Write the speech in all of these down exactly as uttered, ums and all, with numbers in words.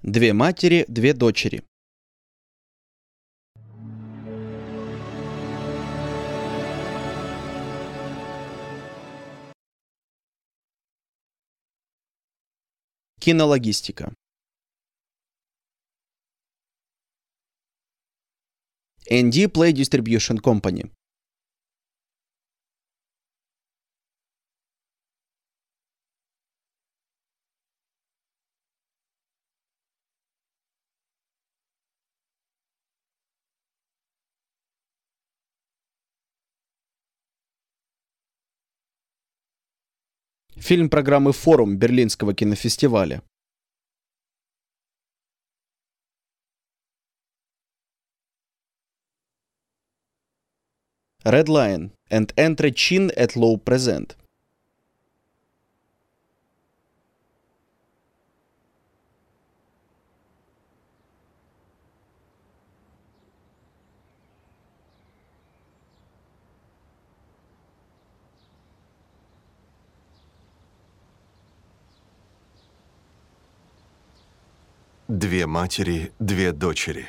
Две матери, две дочери. Кинологистика. эн ди Play Distribution Company. Фильм программы «Форум» Берлинского кинофестиваля. Red Lion and Entre Chin at Low Present. Две матери, две дочери.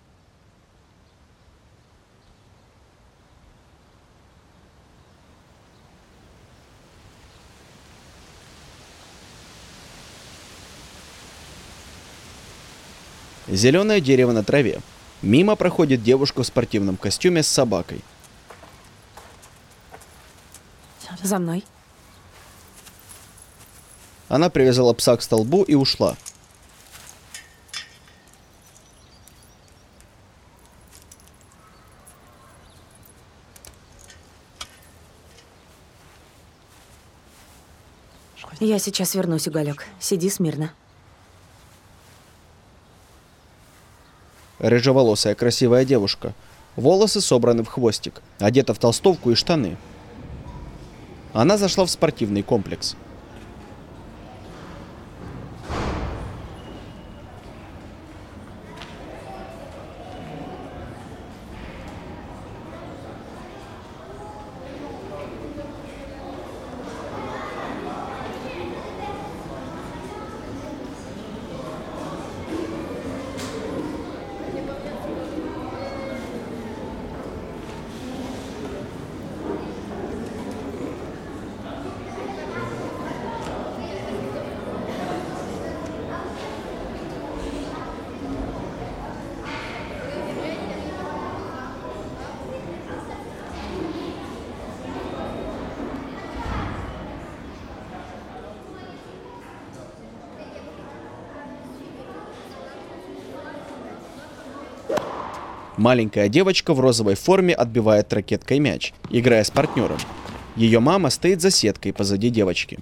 Зеленое дерево на траве. Мимо проходит девушка в спортивном костюме с собакой. За мной. Она привязала пса к столбу и ушла. Я сейчас вернусь, Уголек. Сиди смирно. Рыжеволосая красивая девушка. Волосы собраны в хвостик. Одета в толстовку и штаны. Она зашла в спортивный комплекс. Маленькая девочка в розовой форме отбивает ракеткой мяч, играя с партнером. Ее мама стоит за сеткой позади девочки.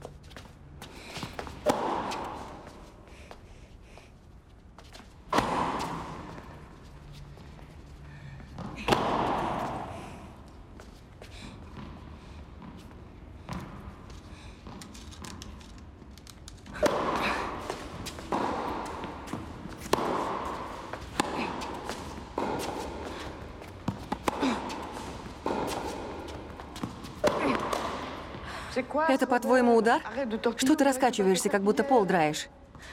Это, по-твоему, удар? Что ты раскачиваешься, как будто пол драешь?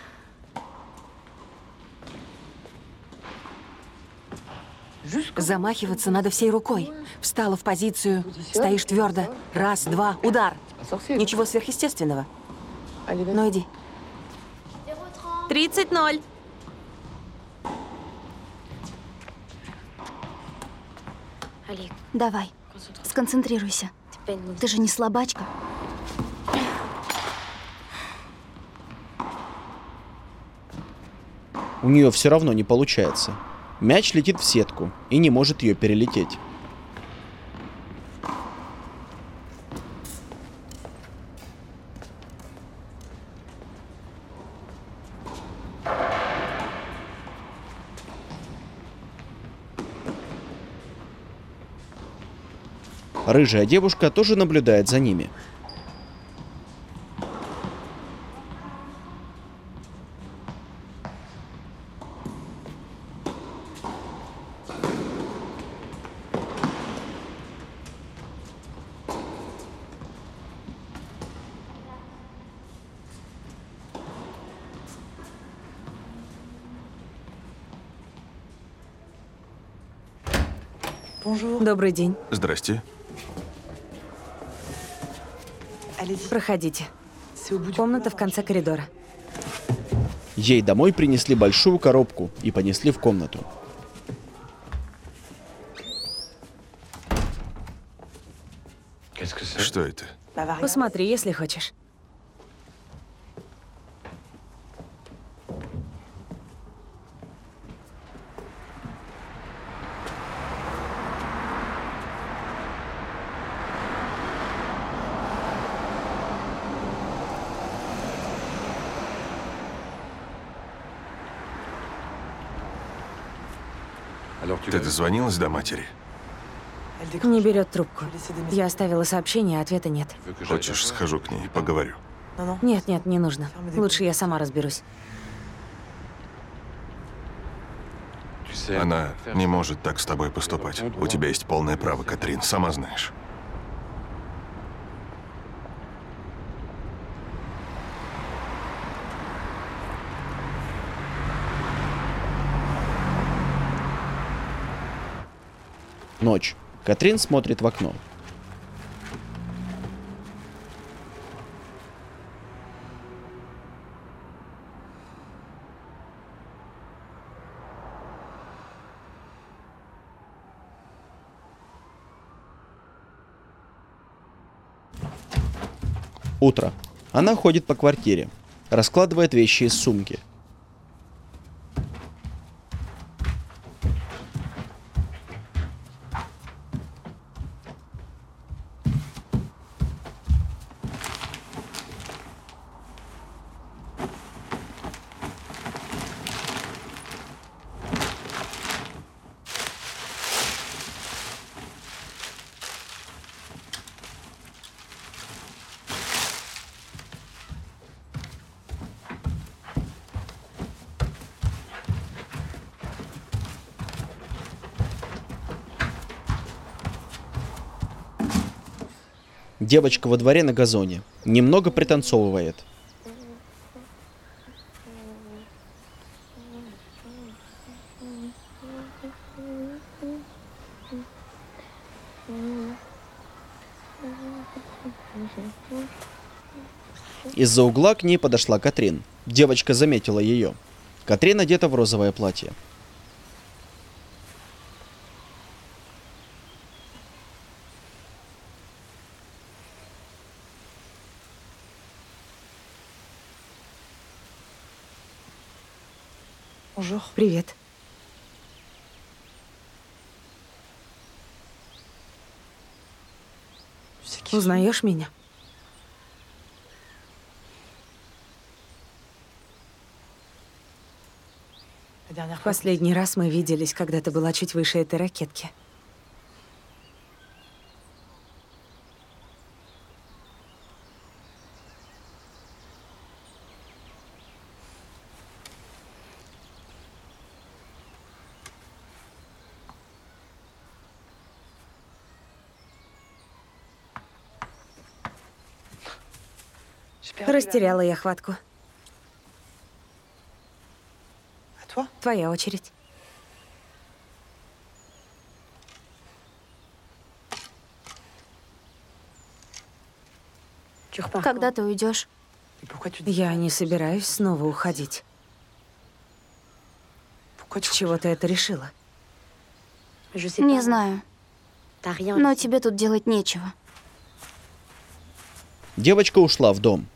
Замахиваться надо всей рукой. Встала в позицию, стоишь твердо. Раз, два, удар. Ничего сверхъестественного. Ну иди. тридцать ноль. Давай, сконцентрируйся. Ты же не слабачка. У нее все равно не получается. Мяч летит в сетку и не может ее перелететь. Рыжая девушка тоже наблюдает за ними. Добрый день. Здрасте. Проходите. Комната в конце коридора. Ей домой принесли большую коробку и понесли в комнату. Что это? Посмотри, если хочешь. Ты дозвонилась до матери? Не берет трубку. Я оставила сообщение, а ответа нет. Хочешь, схожу к ней, поговорю. Нет, нет, не нужно. Лучше я сама разберусь. Она не может так с тобой поступать. У тебя есть полное право, Катрин, сама знаешь. Ночь. Катрин смотрит в окно. Утро. Она ходит по квартире, раскладывает вещи из сумки. Девочка во дворе на газоне немного пританцовывает. Из-за угла к ней подошла Катрин. Девочка заметила ее. Катрин одета в розовое платье. Привет. Узнаешь меня? В последний раз мы виделись, когда ты была чуть выше этой ракетки. Растеряла я хватку. Твоя очередь. Когда ты уйдешь? Я не собираюсь снова уходить. С чего ты это решила? Не знаю. Но тебе тут делать нечего. Девочка ушла в дом.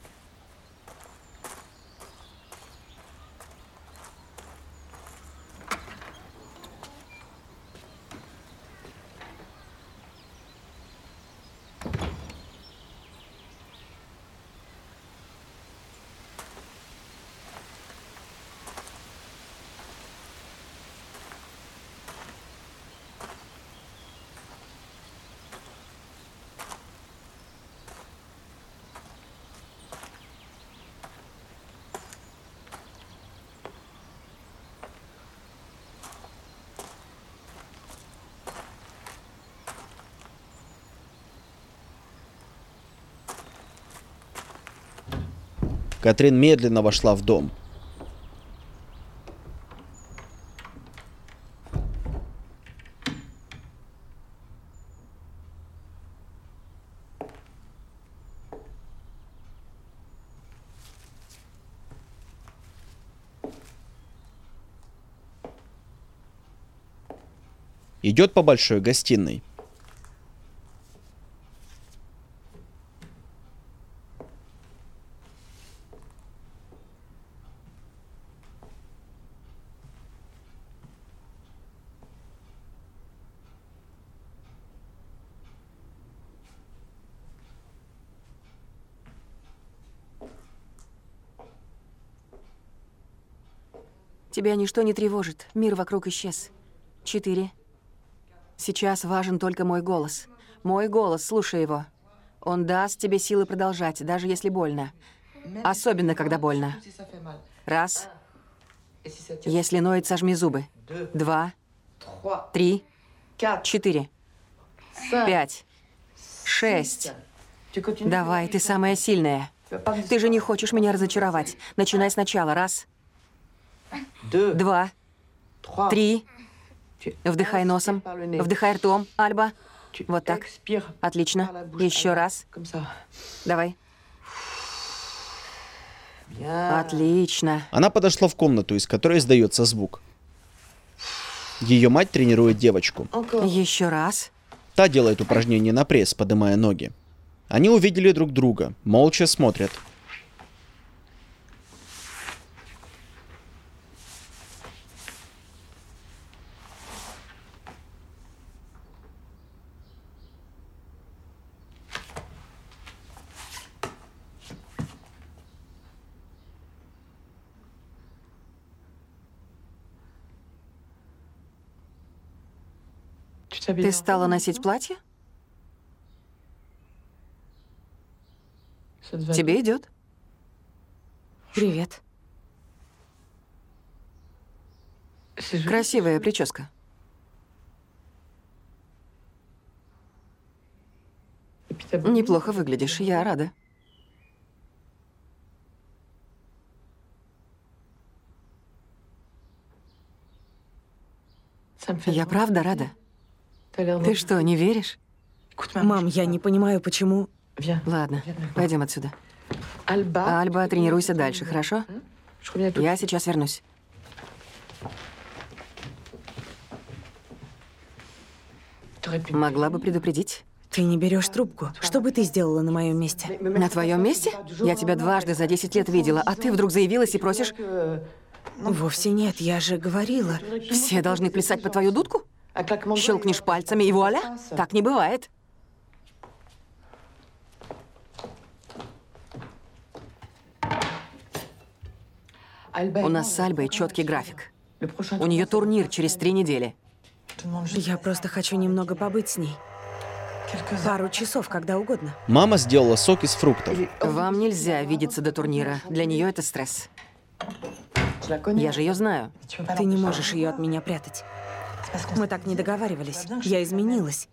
Катрин медленно вошла в дом. Идет по большой гостиной. Тебя ничто не тревожит. Мир вокруг исчез. Четыре. Сейчас важен только мой голос. Мой голос, слушай его. Он даст тебе силы продолжать, даже если больно. Особенно, когда больно. Раз. Если ноет, сожми зубы. Два. Три. Четыре. Пять. Шесть. Давай, ты самая сильная. Ты же не хочешь меня разочаровать. Начинай сначала. Раз. Два. Три. Вдыхай носом. Вдыхай ртом, Альба. Вот так. Отлично. Еще раз. Давай. Отлично. Она подошла в комнату, из которой издается звук. Ее мать тренирует девочку. Еще раз. Та делает упражнение на пресс, поднимая ноги. Они увидели друг друга, молча смотрят. Ты стала носить платье? Тебе идет. Привет. Красивая прическа. Неплохо выглядишь, я рада. Я правда рада. Ты что, не веришь? Мам, я не понимаю, почему... Ладно, пойдем отсюда. Альба, тренируйся дальше, хорошо? Я сейчас вернусь. Могла бы предупредить. Ты не берешь трубку. Что бы ты сделала на моем месте? На твоем месте? Я тебя дважды за десять лет видела, а ты вдруг заявилась и просишь... Вовсе нет, я же говорила. Все должны плясать по твою дудку? Щелкнешь пальцами и вуаля? Так не бывает. У нас с Альбой четкий график. У нее турнир через три недели. Я просто хочу немного побыть с ней. Пару часов, когда угодно. Мама сделала сок из фруктов. Вам нельзя видеться до турнира. Для нее это стресс. Я же ее знаю. Ты не можешь ее от меня прятать. Мы так не договаривались. Я изменилась.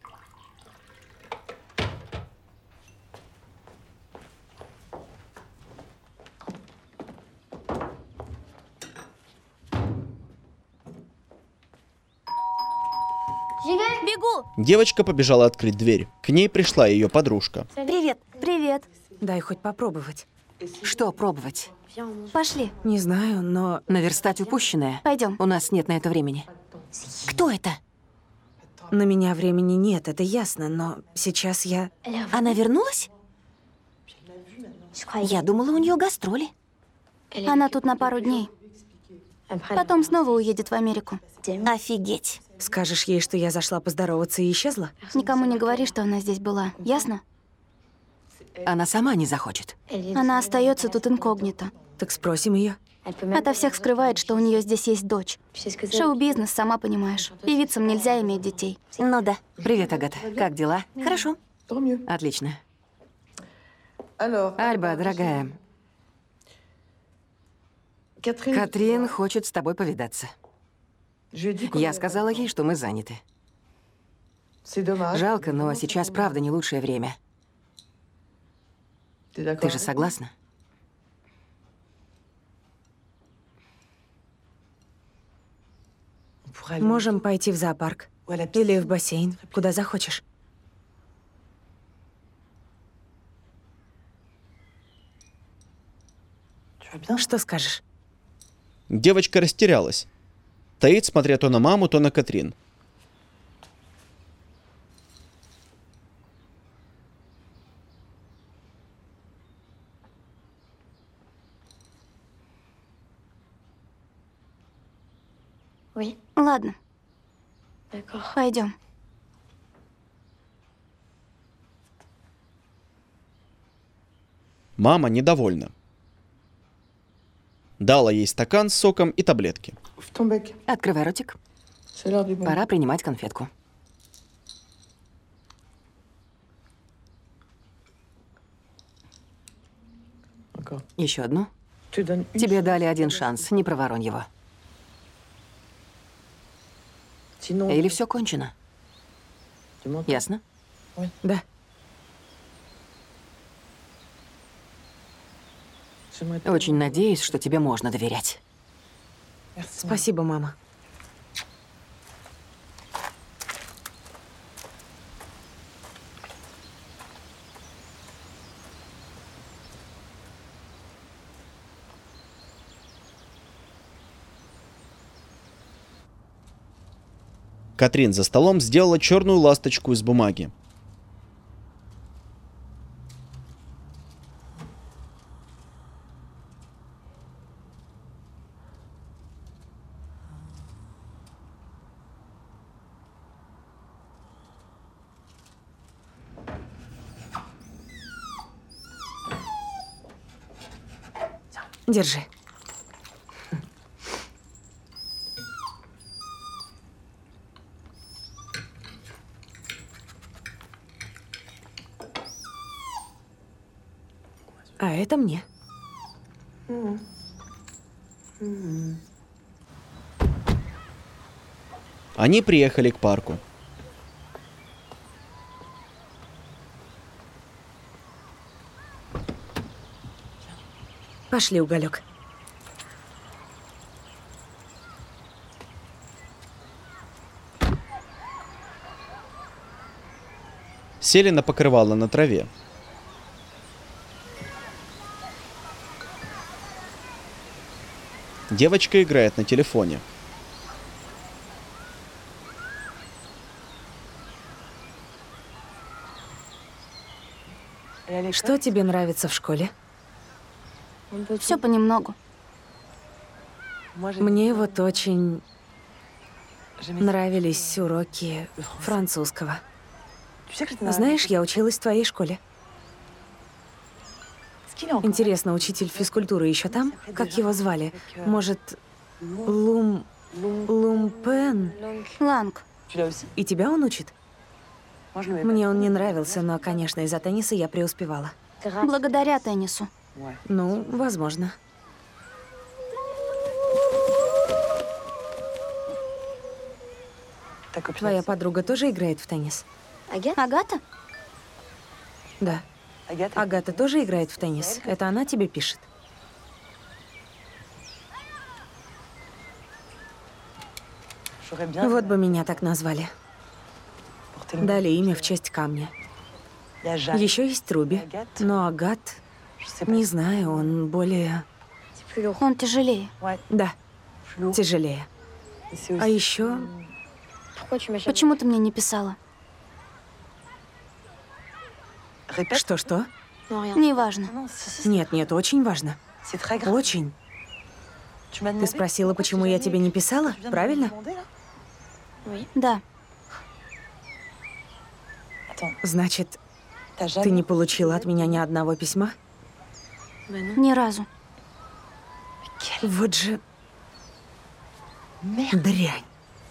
Бегу! Девочка побежала открыть дверь. К ней пришла ее подружка. Привет, привет. Дай хоть попробовать. Что пробовать? Пошли. Не знаю, но... Наверстать упущенное? Пойдем. У нас нет на это времени. Кто это? На меня времени нет, это ясно, но сейчас я... Она вернулась? Я думала, у нее гастроли. Она тут на пару дней. Потом снова уедет в Америку. Офигеть. Скажешь ей, что я зашла поздороваться и исчезла? Никому не говори, что она здесь была. Ясно? Она сама не захочет. Она остается тут инкогнито. Так спросим ее. Ото всех скрывает, что у нее здесь есть дочь. Шоу-бизнес, сама понимаешь. Певицам нельзя иметь детей. Ну да. Привет, Агата. Как дела? Хорошо. Отлично. Альба, дорогая, Катрин хочет с тобой повидаться. Я сказала ей, что мы заняты. Жалко, но сейчас правда не лучшее время. Ты же согласна? Можем пойти в зоопарк. Или в бассейн, куда захочешь. Что скажешь? Девочка растерялась. Стоит, смотря то на маму, то на Катрин. Ладно, пойдем. Мама недовольна. Дала ей стакан с соком и таблетки. Открывай ротик. Пора принимать конфетку. Еще одну. Тебе дали один шанс, не проворонь его. Или все кончено? Ясно? Да. Очень надеюсь, что тебе можно доверять. Спасибо, мама. Катрин за столом сделала черную ласточку из бумаги. Держи. А это мне. Они приехали к парку. Пошли, Уголек. Сели на покрывало на траве. Девочка играет на телефоне. Что тебе нравится в школе? Все понемногу. Мне вот очень нравились уроки французского. Знаешь, я училась в твоей школе. Интересно, учитель физкультуры еще там? Как его звали? Может, Лум... Лумпен? Ланг. И тебя он учит? Мне он не нравился, но, конечно, из-за тенниса я преуспевала. Благодаря теннису. Ну, возможно. Твоя подруга тоже играет в теннис? Агата? Да. Агата тоже играет в теннис? Это она тебе пишет? Вот бы меня так назвали. Дали имя в честь камня. Еще есть Руби, но Агат, не знаю, он более... Он тяжелее. Да, тяжелее. А еще... Почему ты мне не писала? Что-что? Неважно. Нет, нет, очень важно. Очень. Ты спросила, почему я тебе не писала, правильно? Да. Значит, ты не получила от меня ни одного письма? Ни разу. Вот же... дрянь.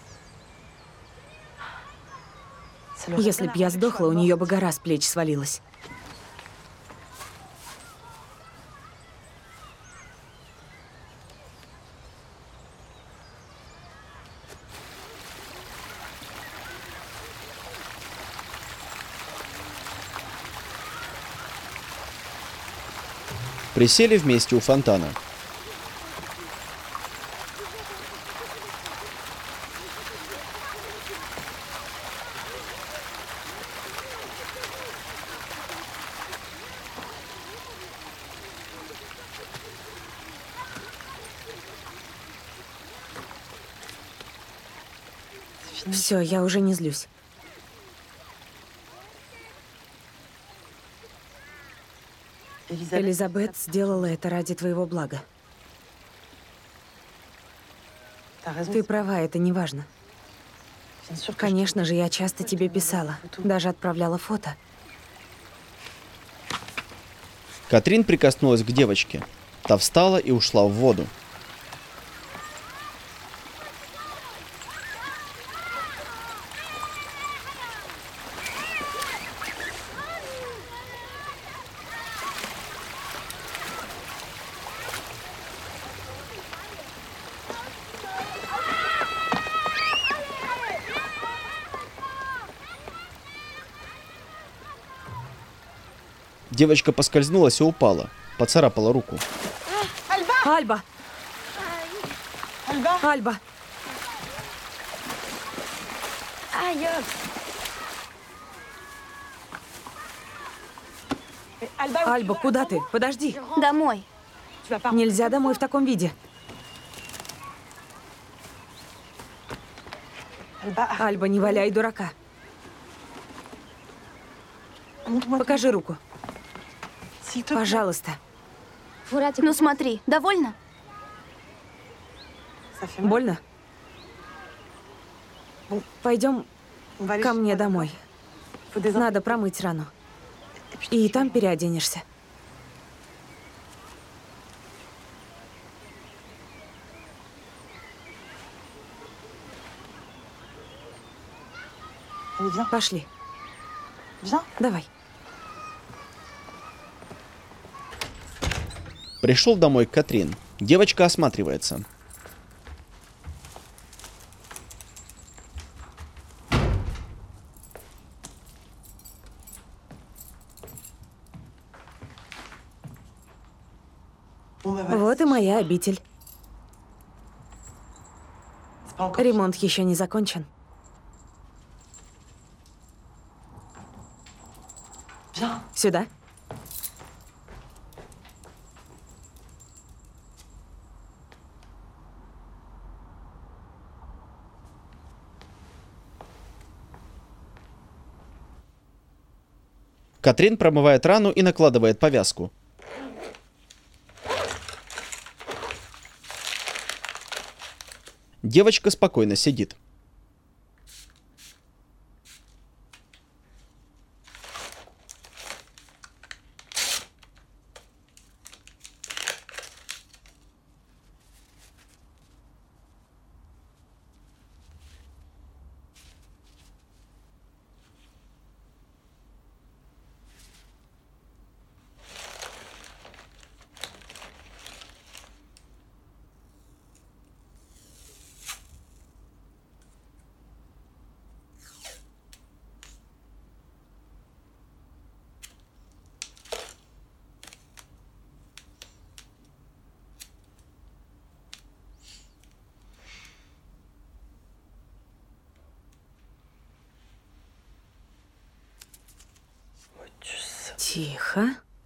Если б я сдохла, у нее бы гора с плеч свалилась. Присели вместе у фонтана. Все, я уже не злюсь. Элизабет сделала это ради твоего блага. Ты права, это не важно. Конечно же, я часто тебе писала. Даже отправляла фото. Катрин прикоснулась к девочке. Та встала и ушла в воду. Девочка поскользнулась и упала, поцарапала руку. Альба! Альба! Альба, куда ты? Подожди. Домой. Нельзя домой в таком виде. Альба, не валяй дурака. Покажи руку. Пожалуйста. Ну смотри, довольно? Больно? Пойдем ко мне домой. Надо промыть рану. И там переоденешься. Пошли. Давай. Пришел домой Катрин. Девочка осматривается. Вот и моя обитель. Ремонт еще не закончен. Сюда. Катрин промывает рану и накладывает повязку. Девочка спокойно сидит. Тихо.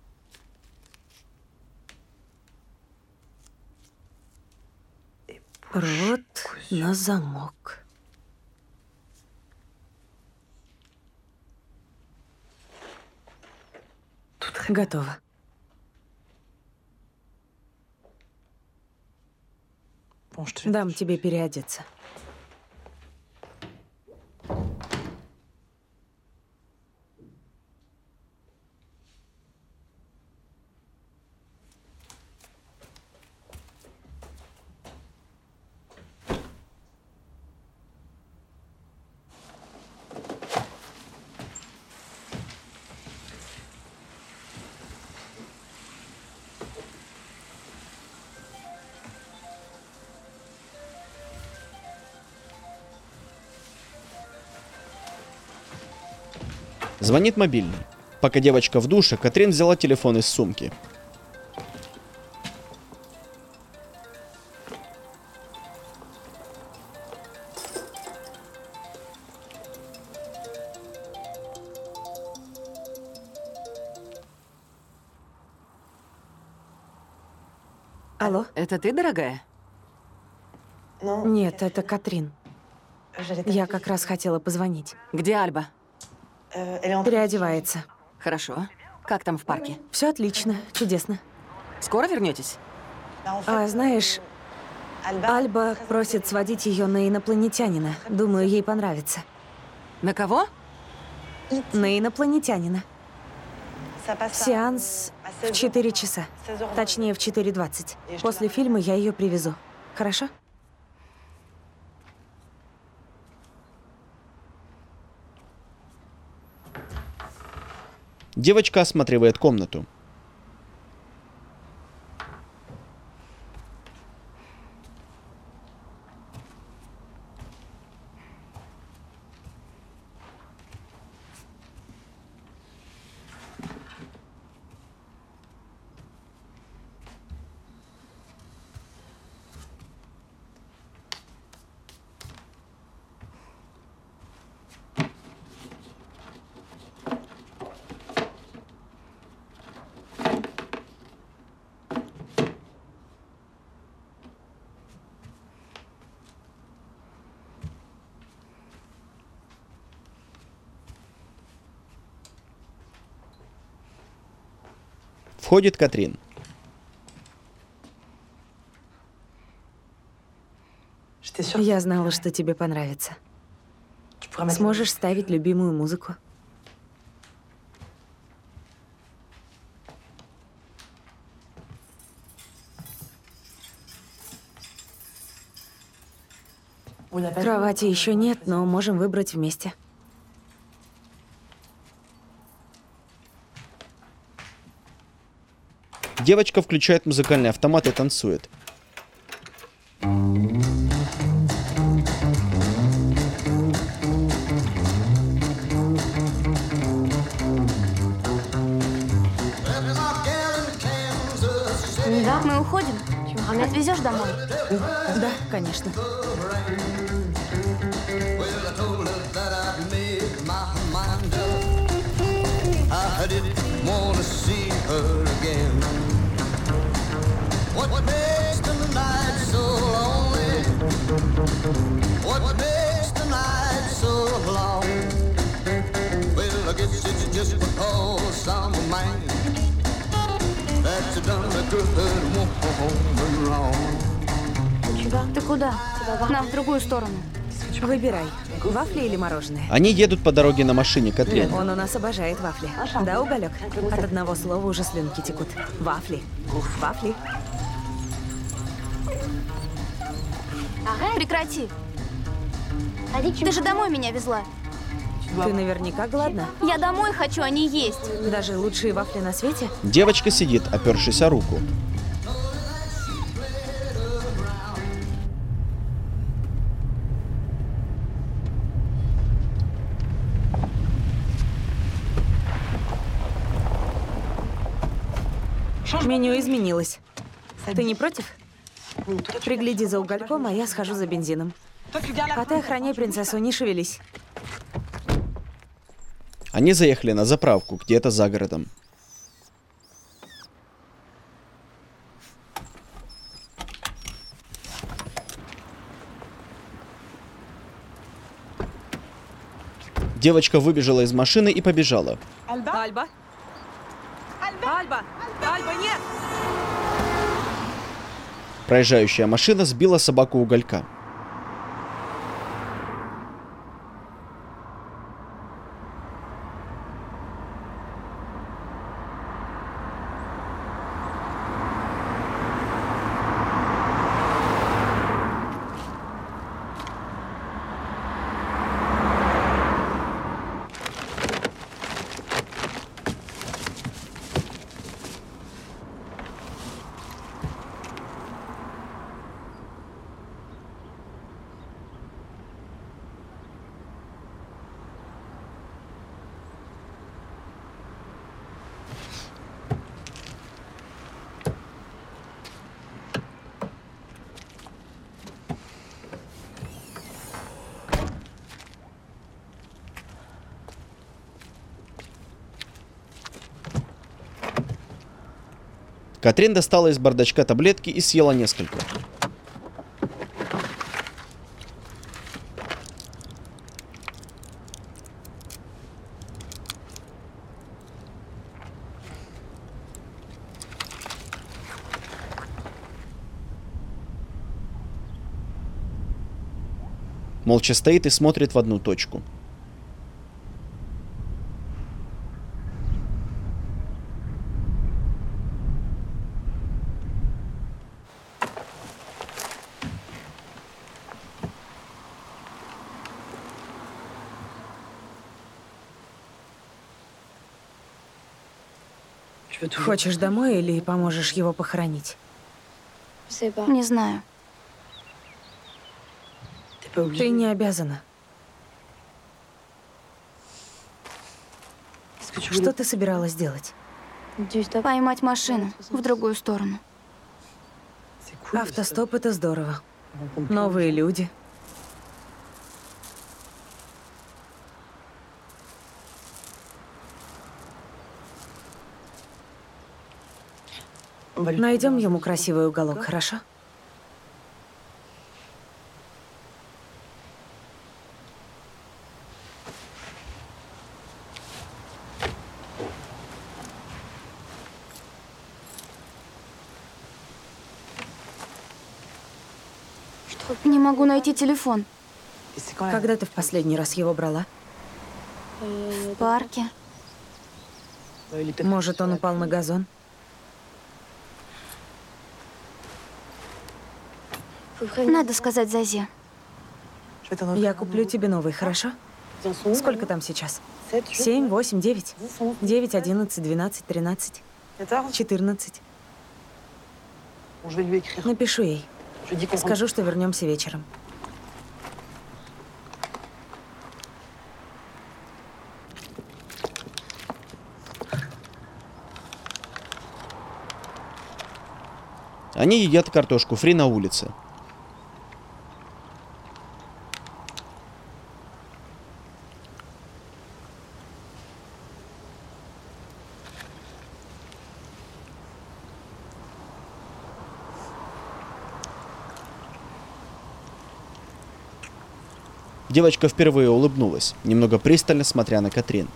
Рот на замок. Готово. Дам тебе переодеться. Звонит мобильный. Пока девочка в душе, Катрин взяла телефон из сумки. Алло? Это ты, дорогая? Нет, это Катрин. Я как раз хотела позвонить. Где Альба? Переодевается. Хорошо. Как там в парке? Все отлично, чудесно. Скоро вернетесь? А знаешь, Альба просит сводить ее на инопланетянина. Думаю, ей понравится. На кого? На инопланетянина. Сеанс в четыре часа. Точнее, в четыре двадцать. После фильма я ее привезу. Хорошо? Девочка осматривает комнату. Входит Катрин. Я знала, что тебе понравится. Сможешь ставить любимую музыку? Кровати еще нет, но можем выбрать вместе. Девочка включает музыкальный автомат и танцует. Мы уходим? Отвезешь домой? Да, конечно. I didn't wanna see her again. What makes the night so lonely? What makes the night so long? Well, I guess it's just because I'm a man that you done a good woman wrong. Ты куда? Нам в другую сторону. Выбирай, вафли или мороженое. Они едут по дороге на машине Катрин. Он у нас обожает вафли. Да, Уголек? От одного слова уже слюнки текут. Вафли. Вафли. Прекрати. Ты же домой меня везла. Ты наверняка голодна. Я домой хочу, а не есть. Даже лучшие вафли на свете? Девочка сидит, опершись о руку. Меню изменилось. Ты не против? Пригляди за Угольком, а я схожу за бензином. А ты охраняй принцессу, не шевелись. Они заехали на заправку, где-то за городом. Девочка выбежала из машины и побежала. Альба? Альба? Альба! Альба, нет! Проезжающая машина сбила собаку Уголька. Катрин достала из бардачка таблетки и съела несколько. Молча стоит и смотрит в одну точку. Хочешь домой или поможешь его похоронить? Не знаю. Ты не обязана. Что ты собиралась делать? Поймать машину в другую сторону. Автостоп — это здорово. Новые люди. Найдем ему красивый уголок, хорошо? Не могу найти телефон. Когда ты в последний раз его брала? В парке. Может, он упал на газон? Надо сказать Зазе. Я куплю тебе новый, хорошо? Сколько там сейчас? Семь, восемь, девять? Девять, одиннадцать, двенадцать, тринадцать, четырнадцать. Напишу ей. Скажу, что вернемся вечером. Они едят картошку фри на улице. Девочка впервые улыбнулась, немного пристально смотря на Катрин.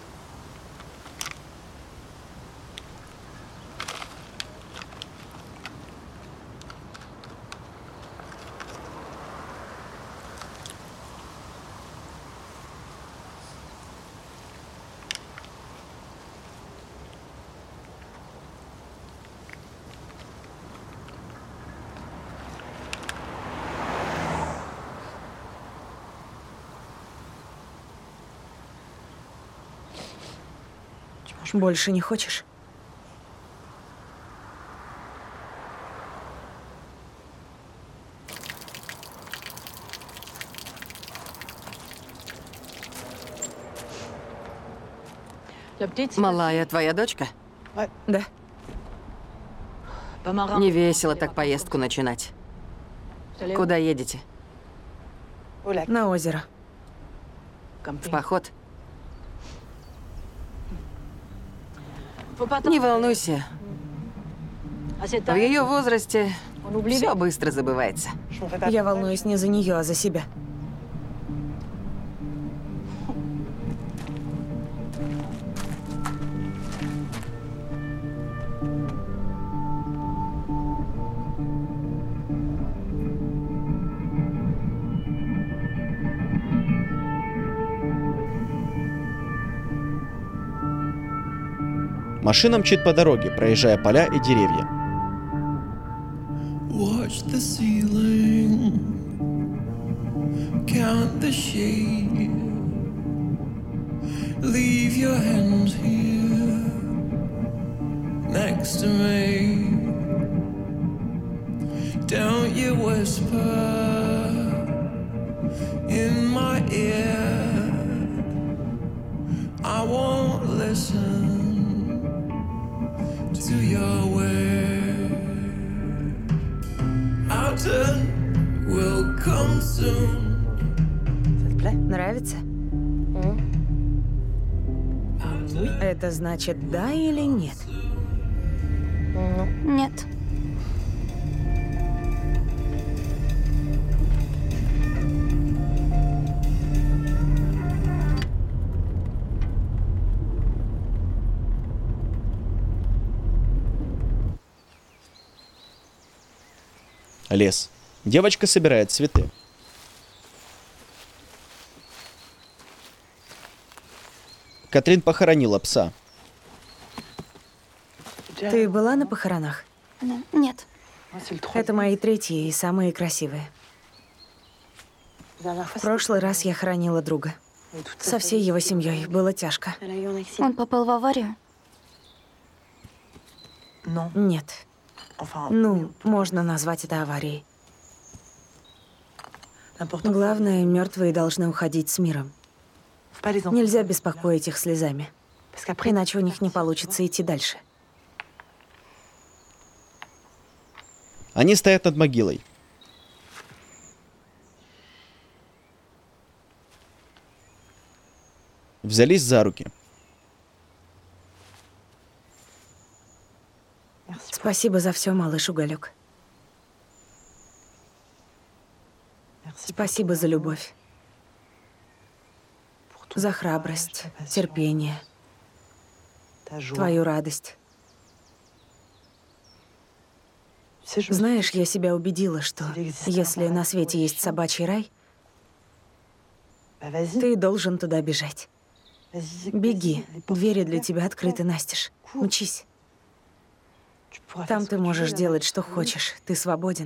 Больше не хочешь? Малая твоя дочка? Да. Не весело так поездку начинать. Куда едете? На озеро. В поход? Не волнуйся. В ее возрасте все быстро забывается. Я волнуюсь не за нее, а за себя. Машина мчит по дороге, проезжая поля и деревья. Watch the ceiling, count the shade, leave your hands here next to me. Don't you whisper in my ear, I won't listen to your word. Our turn will come soon. Нравится? Это значит да или нет? Нет. Лес. Девочка собирает цветы. Катрин похоронила пса. Ты была на похоронах? Нет. Это мои третьи и самые красивые. В прошлый раз я хоронила друга. Со всей его семьей было тяжко. Он попал в аварию? Нет. Ну, можно назвать это аварией. Главное, мертвые должны уходить с миром. Нельзя беспокоить их слезами, иначе у них не получится идти дальше. Они стоят над могилой. Взялись за руки. Спасибо за все, малыш Уголек. Спасибо за любовь. За храбрость, терпение, твою радость. Знаешь, я себя убедила, что если на свете есть собачий рай, ты должен туда бежать. Беги, двери для тебя открыты настежь. Учись. Там ты можешь делать, что хочешь. Ты свободен.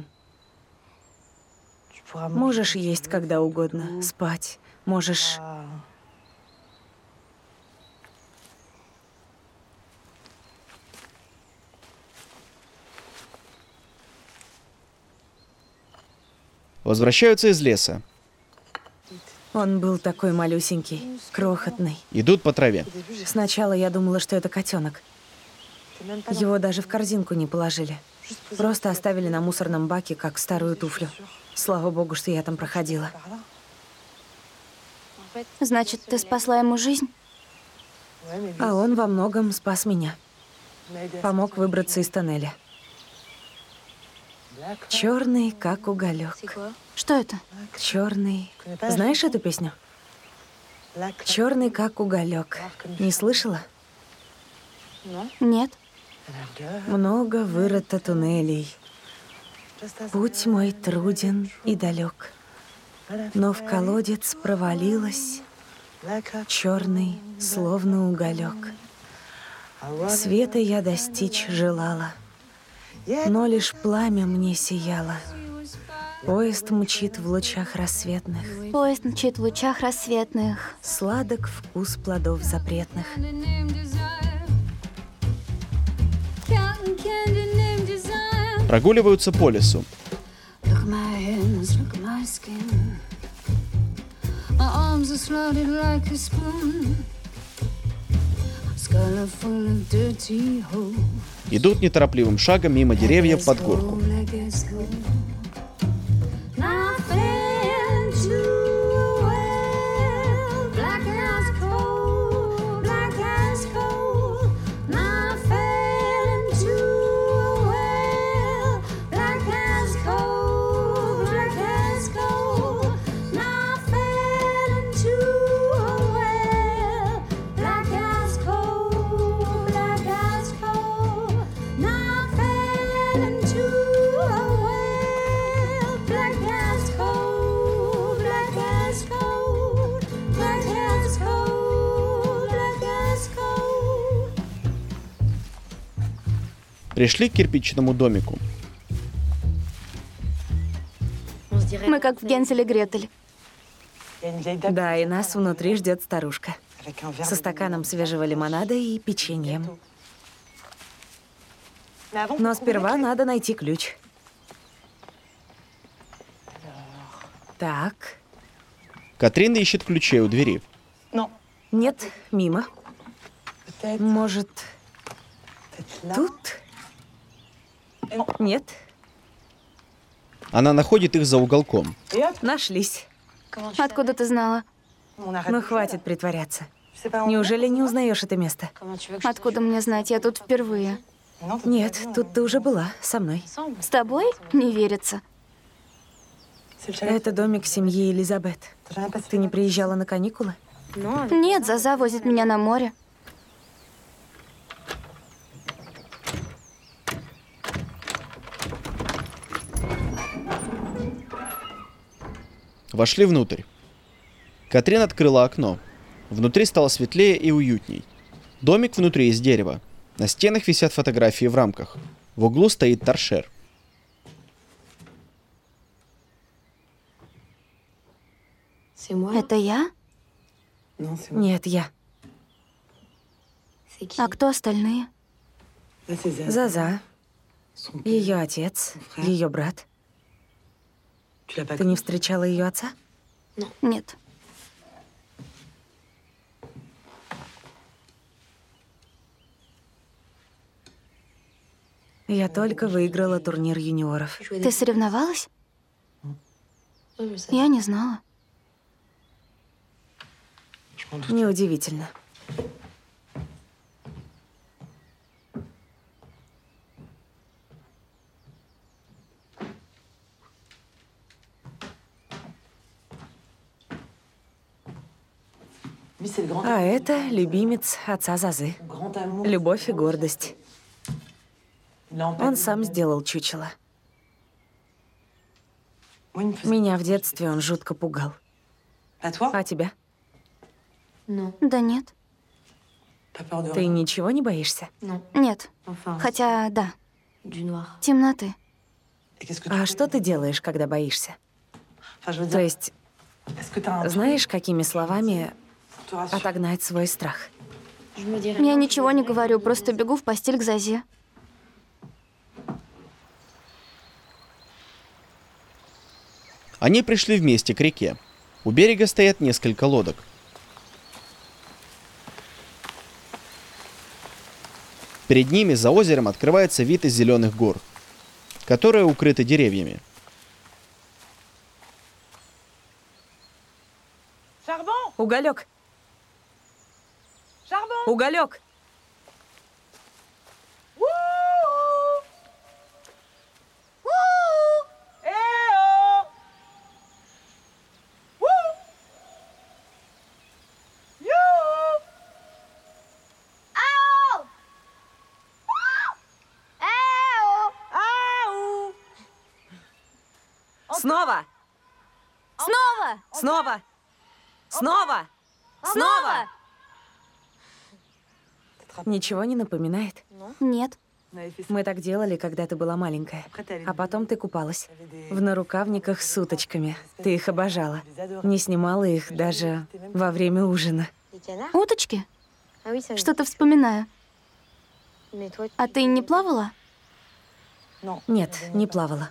Можешь есть когда угодно, спать. Можешь... Возвращаются из леса. Он был такой малюсенький, крохотный. Идут по траве. Сначала я думала, что это котенок. Его даже в корзинку не положили. Просто оставили на мусорном баке, как старую туфлю. Слава богу, что я там проходила. Значит, ты спасла ему жизнь? А он во многом спас меня. Помог выбраться из тоннеля. Черный, как уголек. Что это? Черный. Знаешь эту песню? Черный, как уголек. Не слышала? Нет. Много вырыто туннелей. Путь мой труден и далек. Но в колодец провалилась, черный, словно уголек. Света я достичь желала, но лишь пламя мне сияло. Поезд мчит в лучах рассветных. Поезд мчит в лучах рассветных. Сладок вкус плодов запретных. Прогуливаются по лесу. Идут неторопливым шагом мимо деревьев под горку. Пришли к кирпичному домику. Мы как в Гензель и Гретель. Да, и нас внутри ждет старушка. Со стаканом свежего лимонада и печеньем. Но сперва надо найти ключ. Так. Катрин ищет ключей у двери. Нет, мимо. Может, тут? Нет. Она находит их за уголком. Нашлись. Откуда ты знала? Ну, хватит притворяться. Неужели не узнаешь это место? Откуда мне знать? Я тут впервые. Нет, тут ты уже была, со мной. С тобой? Не верится. Это домик семьи Элизабет. Ты не приезжала на каникулы? Нет, Заза возит меня на море. Вошли внутрь. Катрин открыла окно. Внутри стало светлее и уютней. Домик внутри из дерева. На стенах висят фотографии в рамках. В углу стоит торшер. Это я? Нет, я. А кто остальные? Заза. Ее отец. Ее брат. Ты не встречала ее отца? Нет. Я только выиграла турнир юниоров. Ты соревновалась? Я не знала. Неудивительно. А это любимец отца Зазы. Любовь и гордость. Он сам сделал чучело. Меня в детстве он жутко пугал. А тебя? Да нет. Ты ничего не боишься? Нет. Хотя, да. Темноты. А что ты делаешь, когда боишься? То есть, знаешь, какими словами отогнать свой страх? Я ничего не говорю, просто бегу в постель к Зазе. Они пришли вместе к реке. У берега стоят несколько лодок. Перед ними за озером открывается вид из зеленых гор, которые укрыты деревьями. Уголек! Уголек! Снова! Снова! Снова! Снова! Снова! Ничего не напоминает? Нет. Мы так делали, когда ты была маленькая. А потом ты купалась. В нарукавниках с уточками. Ты их обожала. Не снимала их даже во время ужина. Уточки? Что-то вспоминаю. А ты не плавала? Нет, не плавала.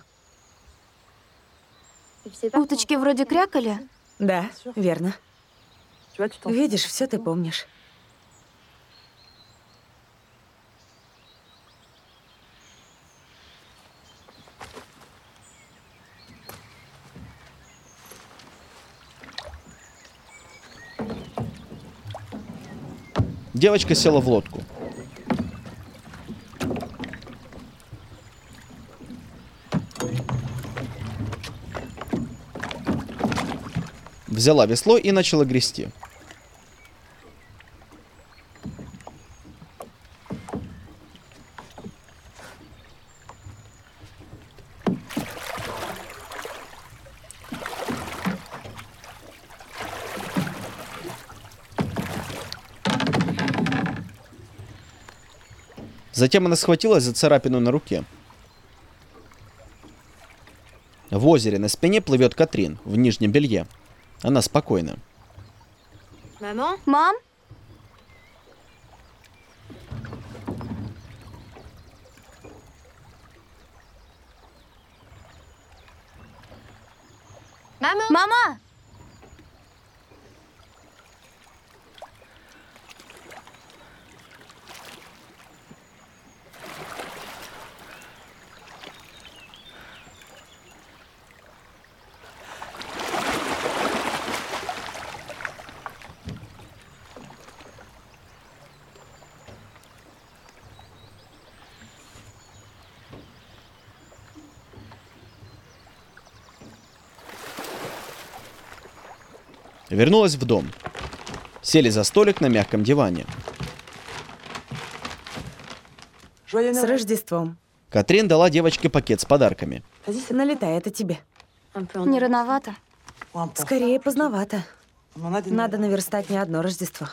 Уточки вроде крякали? Да, верно. Видишь, все ты помнишь. Девочка села в лодку. Взяла весло и начала грести. Затем она схватилась за царапину на руке. В озере на спине плывет Катрин в нижнем белье. Она спокойна. Мама? Мам? Мама? Мама! Вернулась в дом. Сели за столик на мягком диване. С Рождеством. Катрин дала девочке пакет с подарками. Налетай, это тебе. Не рановато? Скорее, поздновато. Надо наверстать не одно Рождество.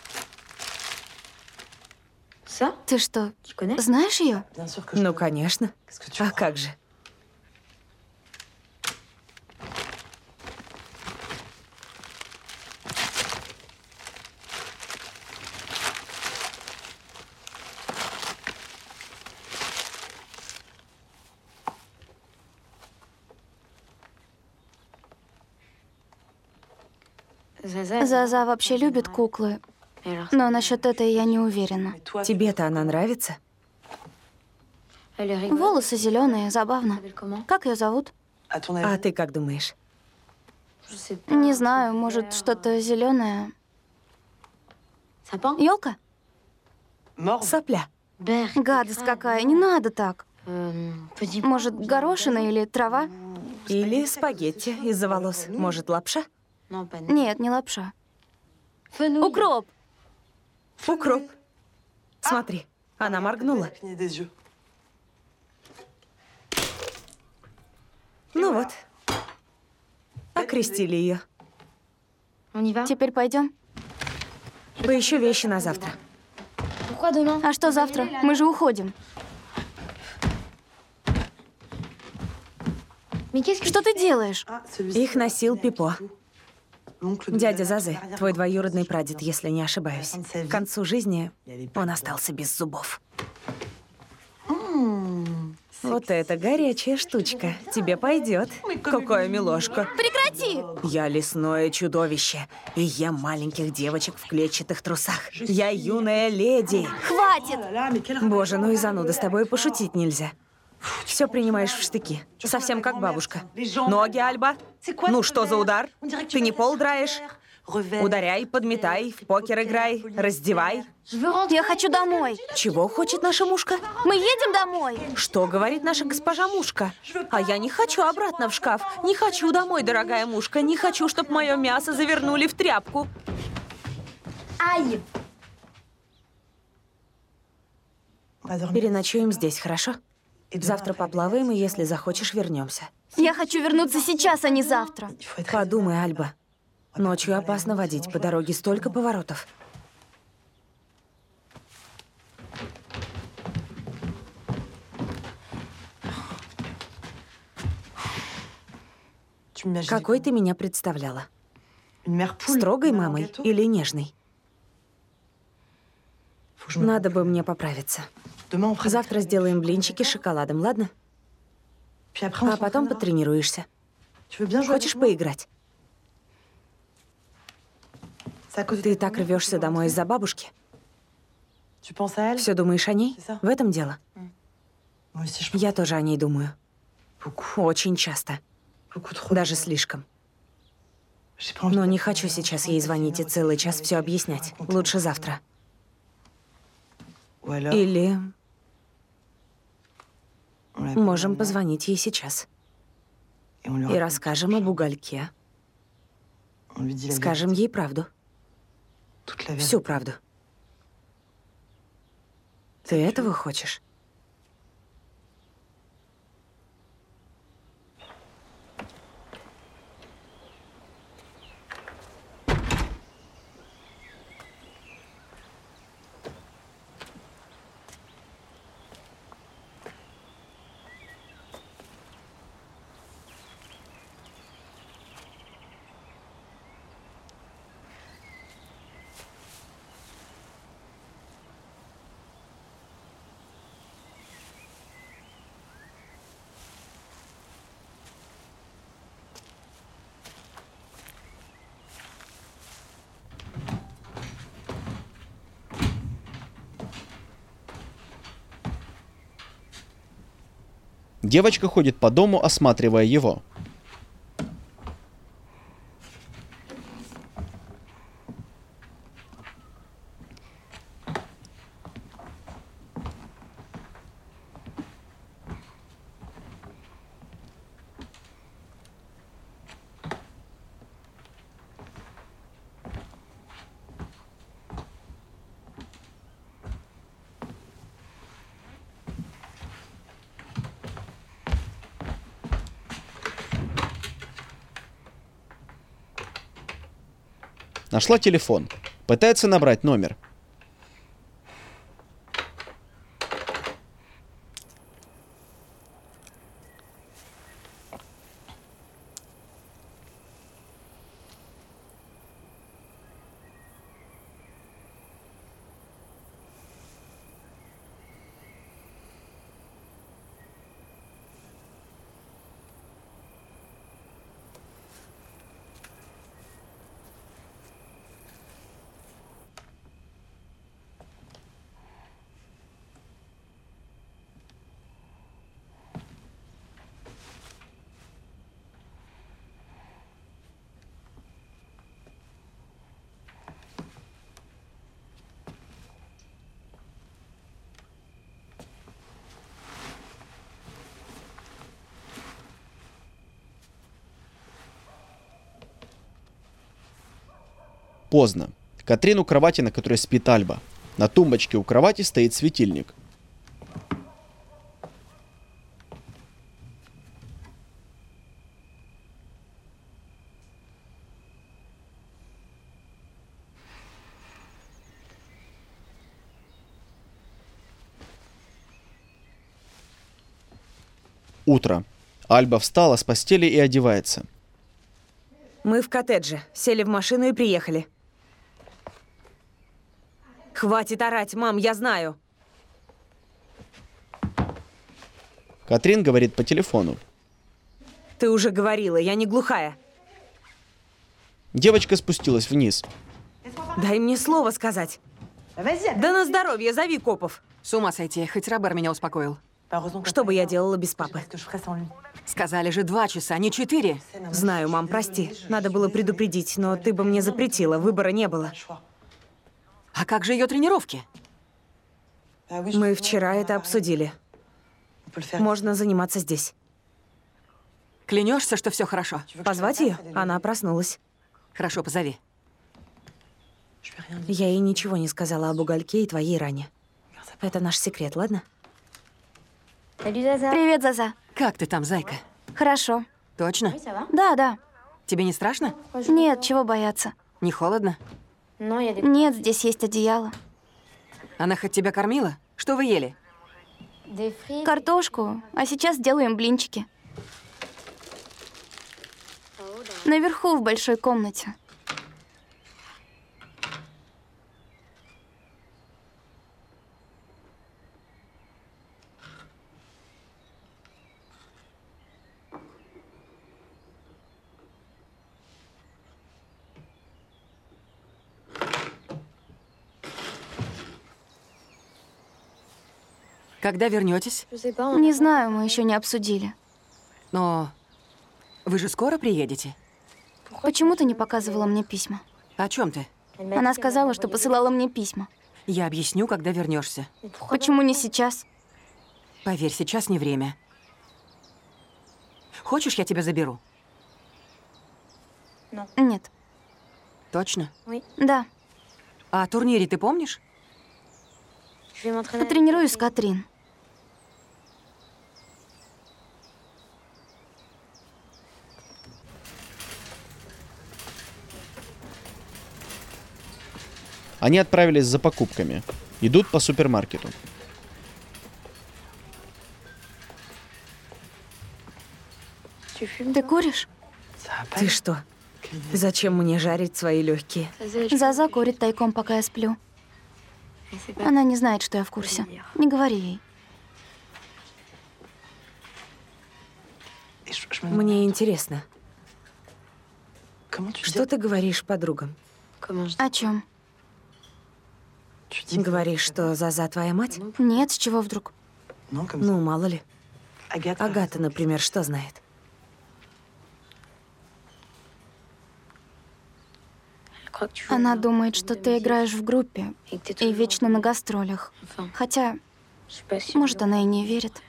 Ты что, знаешь ее? Ну, конечно. А как же? Заза вообще любит куклы, но насчет этой я не уверена. Тебе-то она нравится? Волосы зеленые, забавно. Как ее зовут? А ты как думаешь? Не знаю, может, что-то зеленое. Елка? Сопля. Гадость какая, не надо так. Может, горошина или трава? Или спагетти из-за волос. Может, лапша? Нет, не лапша. Укроп! Укроп. Смотри, она моргнула. Ну вот. Окрестили ее. Теперь пойдем. Поищу вещи на завтра. А что завтра? Мы же уходим. Что ты делаешь? Их носил Пипо. Дядя Зазы, твой двоюродный прадед, если не ошибаюсь. К концу жизни он остался без зубов. Вот это горячая штучка. Тебе пойдет. Какая милошка. Прекрати! Я лесное чудовище и ем маленьких девочек в клетчатых трусах. Я юная леди. Хватит! Боже, ну и зануда, с тобой пошутить нельзя. Все принимаешь в штыки. Совсем как бабушка. Ноги, Альба. Ну, что за удар? Ты не пол драешь? Ударяй, подметай, в покер играй, раздевай. Я хочу домой. Чего хочет наша мушка? Мы едем домой. Что говорит наша госпожа мушка? А я не хочу обратно в шкаф. Не хочу домой, дорогая мушка. Не хочу, чтобы мое мясо завернули в тряпку. Ай! Переночуем здесь, хорошо? Завтра поплаваем, и если захочешь, вернемся. Я хочу вернуться сейчас, а не завтра. Подумай, Альба. Ночью опасно водить, по дороге столько поворотов. Какой ты меня представляла? Строгой мамой или нежной? Надо бы мне поправиться. Завтра сделаем блинчики с шоколадом, ладно? А потом потренируешься. Хочешь поиграть? Ты так рвешься домой из-за бабушки? Все думаешь о ней? В этом дело? Я тоже о ней думаю. Очень часто. Даже слишком. Но не хочу сейчас ей звонить и целый час все объяснять. Лучше завтра. Или можем позвонить ей сейчас. И расскажем об угольке. Скажем ей правду. Всю правду. Ты этого хочешь? Девочка ходит по дому, осматривая его. Нашла телефон. Пытается набрать номер. Поздно. Катрин у кровати, на которой спит Альба. На тумбочке у кровати стоит светильник. Утро. Альба встала с постели и одевается. Мы в коттедже. Сели в машину и приехали. Хватит орать, мам, я знаю. Катрин говорит по телефону. Ты уже говорила, я не глухая. Девочка спустилась вниз. Дай мне слово сказать. Да на здоровье, зови копов. С ума сойти, хоть Робер меня успокоил. Что бы я делала без папы? Сказали же два часа, не четыре. Знаю, мам, прости. Надо было предупредить, но ты бы мне запретила, выбора не было. А как же ее тренировки? Мы вчера это обсудили. Можно заниматься здесь. Клянешься, что все хорошо? Позвать ее? Она проснулась. Хорошо, позови. Я ей ничего не сказала об угольке и твоей ране. Это наш секрет, ладно? Привет, Заза. Как ты там, зайка? Хорошо. Точно? Да, да. Тебе не страшно? Нет, чего бояться. Не холодно? Нет, здесь есть одеяло. Она хоть тебя кормила? Что вы ели? Картошку, а сейчас делаем блинчики. Наверху, в большой комнате. Когда вернетесь? Не знаю, мы еще не обсудили. Но вы же скоро приедете? Почему ты не показывала мне письма? О чем ты? Она сказала, что посылала мне письма. Я объясню, когда вернешься. Почему не сейчас? Поверь, сейчас не время. Хочешь, я тебя заберу? Нет. Точно? Да. А о турнире ты помнишь? Потренируюсь с Катрин. Они отправились за покупками. Идут по супермаркету. Ты куришь? Ты что? Зачем мне жарить свои легкие? Заза курит тайком, пока я сплю. Она не знает, что я в курсе. Не говори ей. Мне интересно. Что ты говоришь подругам? О чем? Говоришь, что Заза твоя мать? Нет, с чего вдруг? Ну, мало ли. Агата, например, что знает? Она думает, что ты играешь в группе и вечно на гастролях. Хотя, может, она и не верит.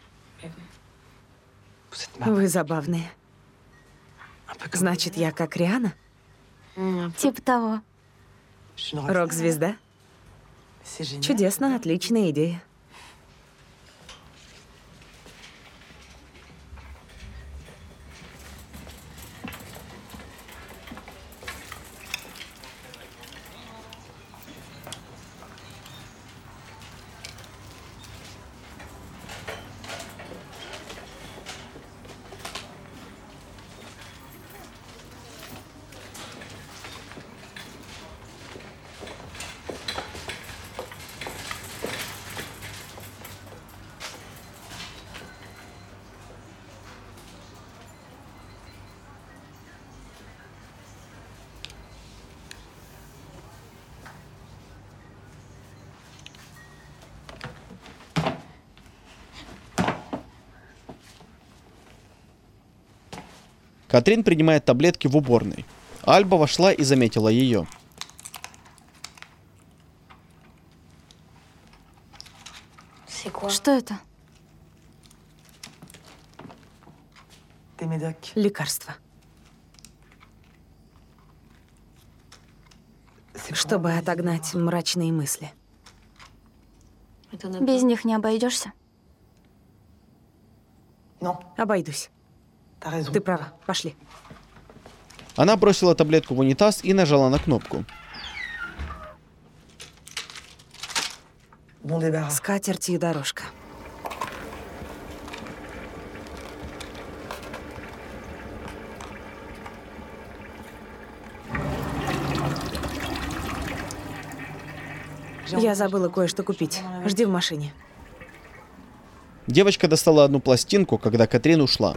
Вы забавные. Значит, я как Риана? Типа того. Рок-звезда? Чудесно, отличная идея. Катрин принимает таблетки в уборной. Альба вошла и заметила ее. Что это? Лекарство. Чтобы отогнать мрачные мысли. Без них не обойдешься. Обойдусь. Ты права. Пошли. Она бросила таблетку в унитаз и нажала на кнопку. С катертью дорожка. Я забыла кое-что купить. Жди в машине. Девочка достала одну пластинку, когда Катрин ушла.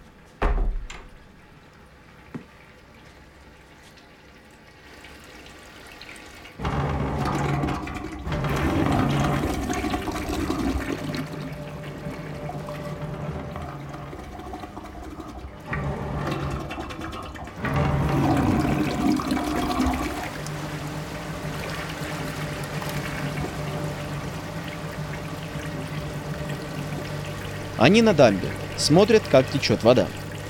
Они на дамбе, смотрят, как течет вода.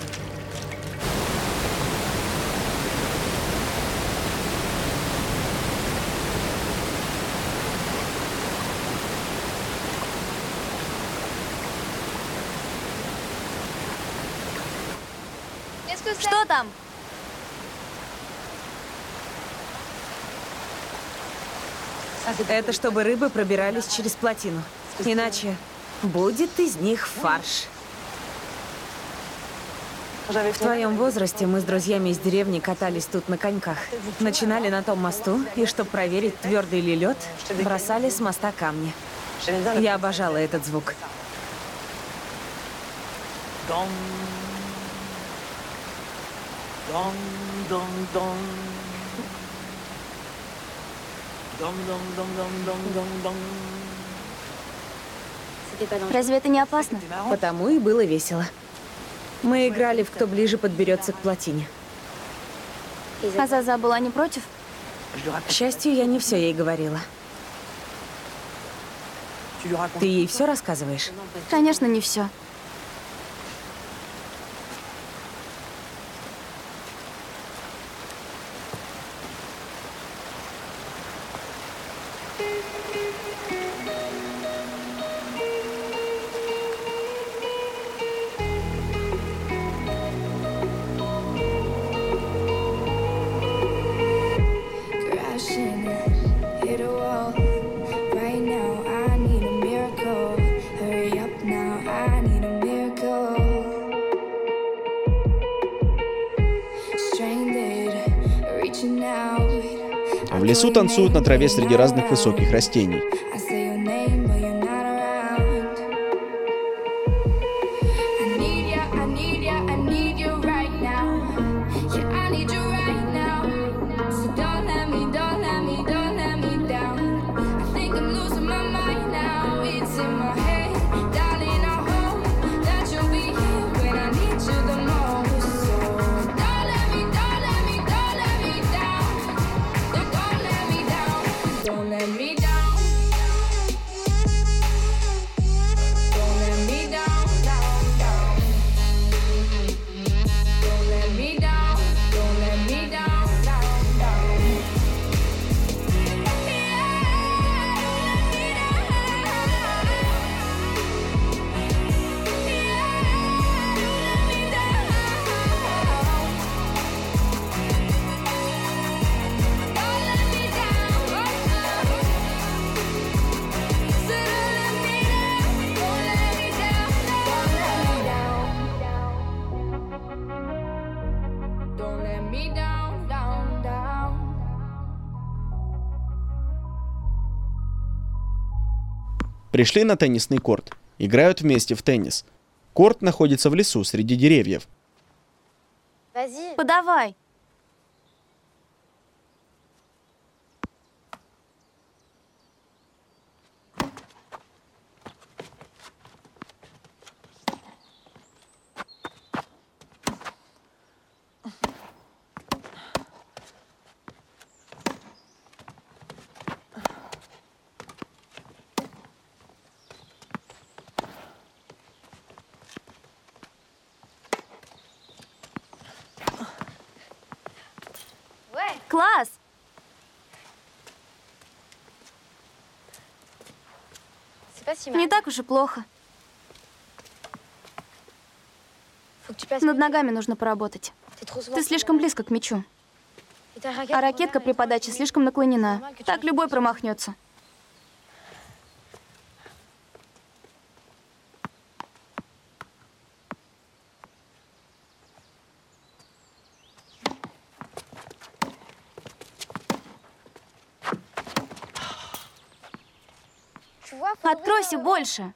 Что там? Это чтобы рыбы пробирались через плотину. Иначе будет из них фарш. В твоем возрасте мы с друзьями из деревни катались тут на коньках. Начинали на том мосту, и чтобы проверить, твердый ли лед, бросали с моста камни. Я обожала этот звук. Разве это не опасно? Потому и было весело. Мы играли в «Кто ближе подберется к плотине». А Заза была не против? К счастью, я не все ей говорила. Ты ей все рассказываешь? Конечно, не все. В лесу танцуют на траве среди разных высоких растений. Пришли на теннисный корт. Играют вместе в теннис. Корт находится в лесу среди деревьев. Подавай. Класс! Не так уж и плохо. Над ногами нужно поработать. Ты слишком близко к мячу. А ракетка при подаче слишком наклонена. Так любой промахнется. Откройся больше.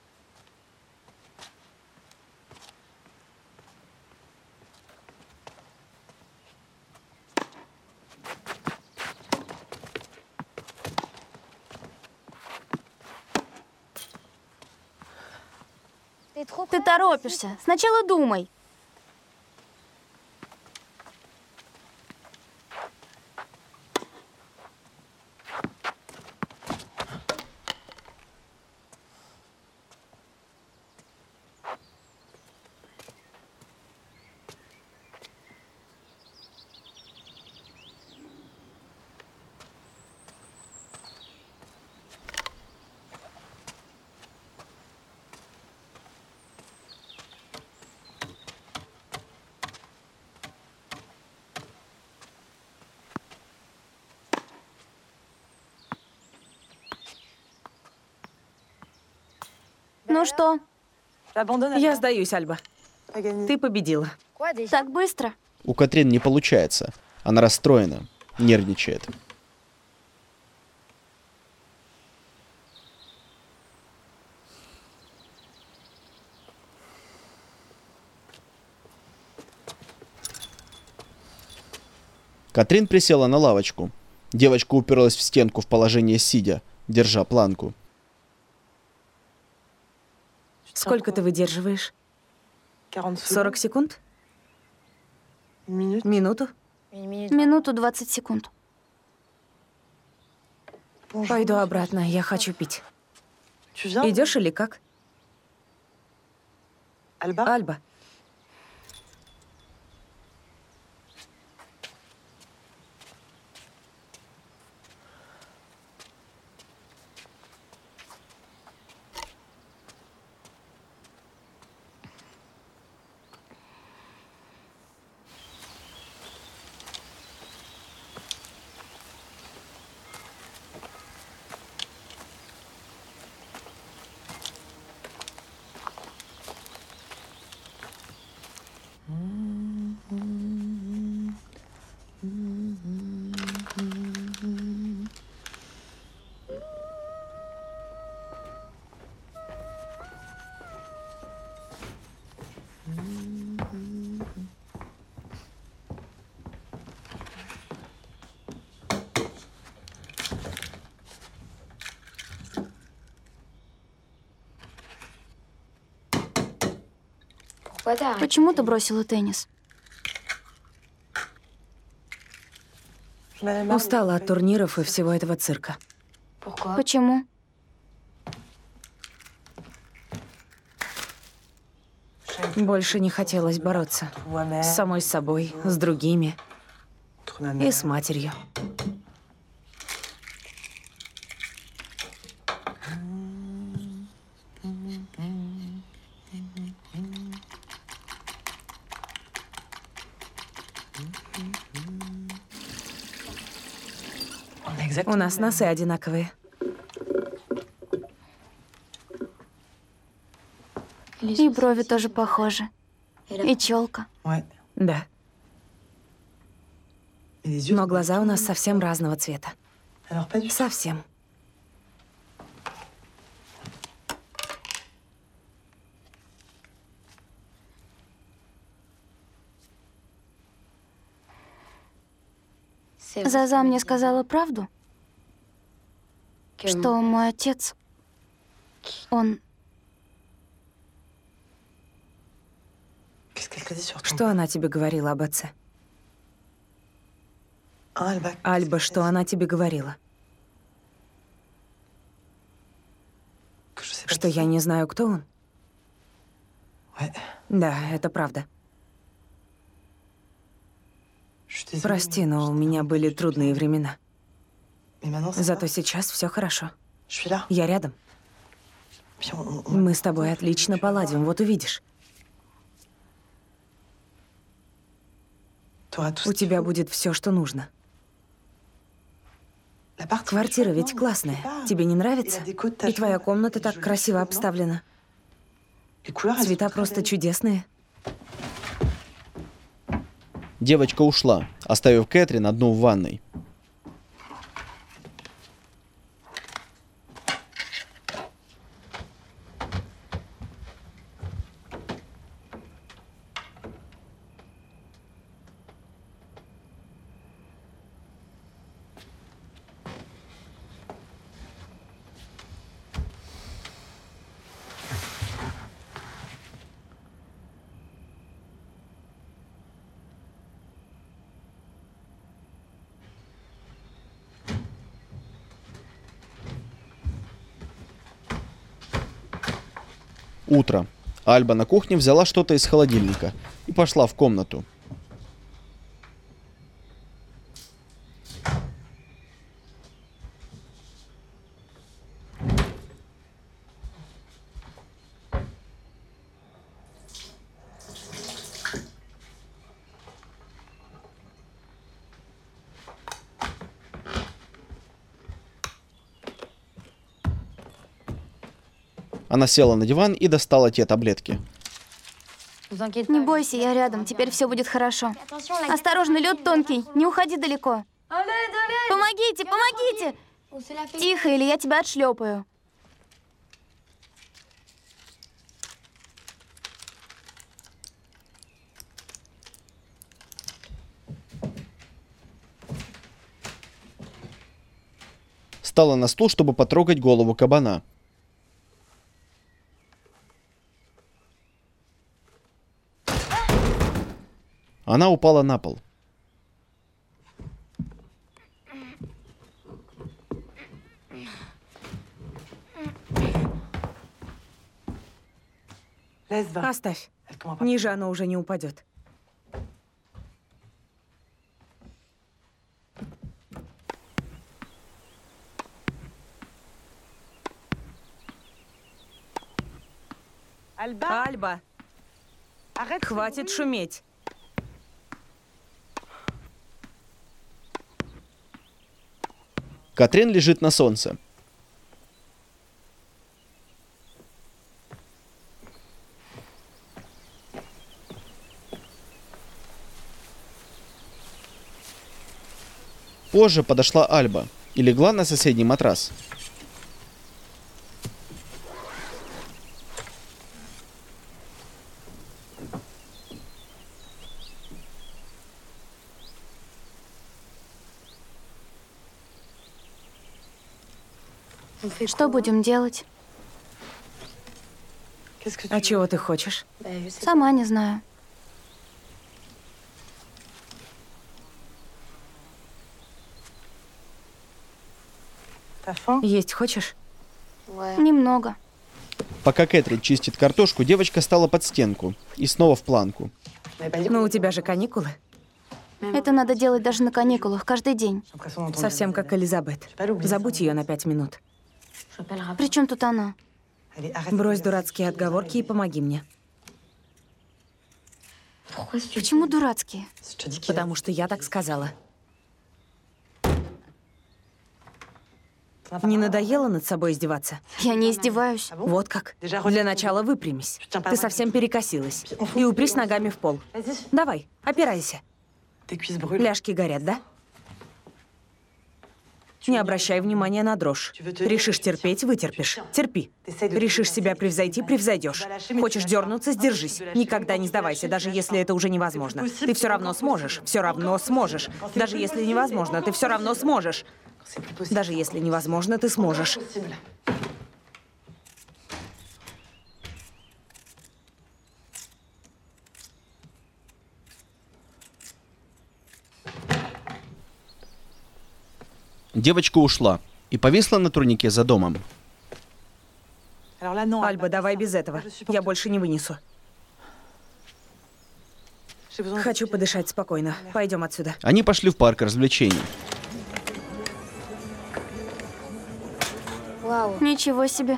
Ты торопишься. Сначала думай. Ну что, Я сдаюсь, Альба. Ты победила. так быстро? У Катрин не получается. Она расстроена, нервничает. Катрин присела на лавочку. Девочка уперлась в стенку в положение сидя, держа планку. Сколько ты выдерживаешь? сорок секунд? Минуту? Минуту двадцать секунд. Пойду обратно, я хочу пить. Идешь или как? Альба. Почему ты бросила теннис? Устала от турниров и всего этого цирка. Почему? Больше не хотелось бороться. С самой собой, с другими и с матерью. У нас носы одинаковые. И брови тоже похожи. И челка. Да. Но глаза у нас совсем разного цвета. Совсем. Заза мне сказала правду, что мой отец, он... Что она тебе говорила об отце? Альба, что она тебе говорила? Что я не знаю, кто он? Да, это правда. Прости, но у меня были трудные времена. Зато сейчас все хорошо. Я рядом. Мы с тобой отлично поладим, вот увидишь. У тебя будет все, что нужно. Квартира ведь классная. Тебе не нравится? И твоя комната так красиво обставлена. Цвета просто чудесные. Девочка ушла, оставив Кэтрин одну в ванной. Утро. Альба на кухне взяла что-то из холодильника и пошла в комнату. Она села на диван и достала те таблетки. Не бойся, я рядом, теперь все будет хорошо. Осторожно, лед тонкий, не уходи далеко. Помогите, помогите! Тихо, или я тебя отшлепаю. Встала на стул, чтобы потрогать голову кабана. Она упала на пол. Оставь. Ниже оно уже не упадет. Альба, хватит шуметь. Катрин лежит на солнце. Позже подошла Альба и легла на соседний матрас. Что будем делать? А чего ты хочешь? Сама не знаю. Есть хочешь? Немного. Пока Кэтрин чистит картошку, девочка стала под стенку и снова в планку. Ну, у тебя же каникулы. Это надо делать даже на каникулах, каждый день. Совсем как Элизабет. Забудь ее на пять минут. При чем тут она? Брось дурацкие отговорки и помоги мне. Почему дурацкие? Потому что я так сказала. Не надоело над собой издеваться? Я не издеваюсь. Вот как. Для начала выпрямись. Ты совсем перекосилась. И упрись ногами в пол. Давай, опирайся. Ляжки горят, да? Не обращай внимания на дрожь. Решишь терпеть — вытерпишь. Терпи. Решишь себя превзойти — превзойдешь. Хочешь дернуться — сдержись. Никогда не сдавайся, даже если это уже невозможно. Ты все равно сможешь. Все равно сможешь. Даже если невозможно, ты все равно сможешь. Даже если невозможно, ты сможешь. Девочка ушла и повисла на турнике за домом. Альба, давай без этого. Я больше не вынесу. Хочу подышать спокойно. Пойдем отсюда. Они пошли в парк развлечений. Ничего себе.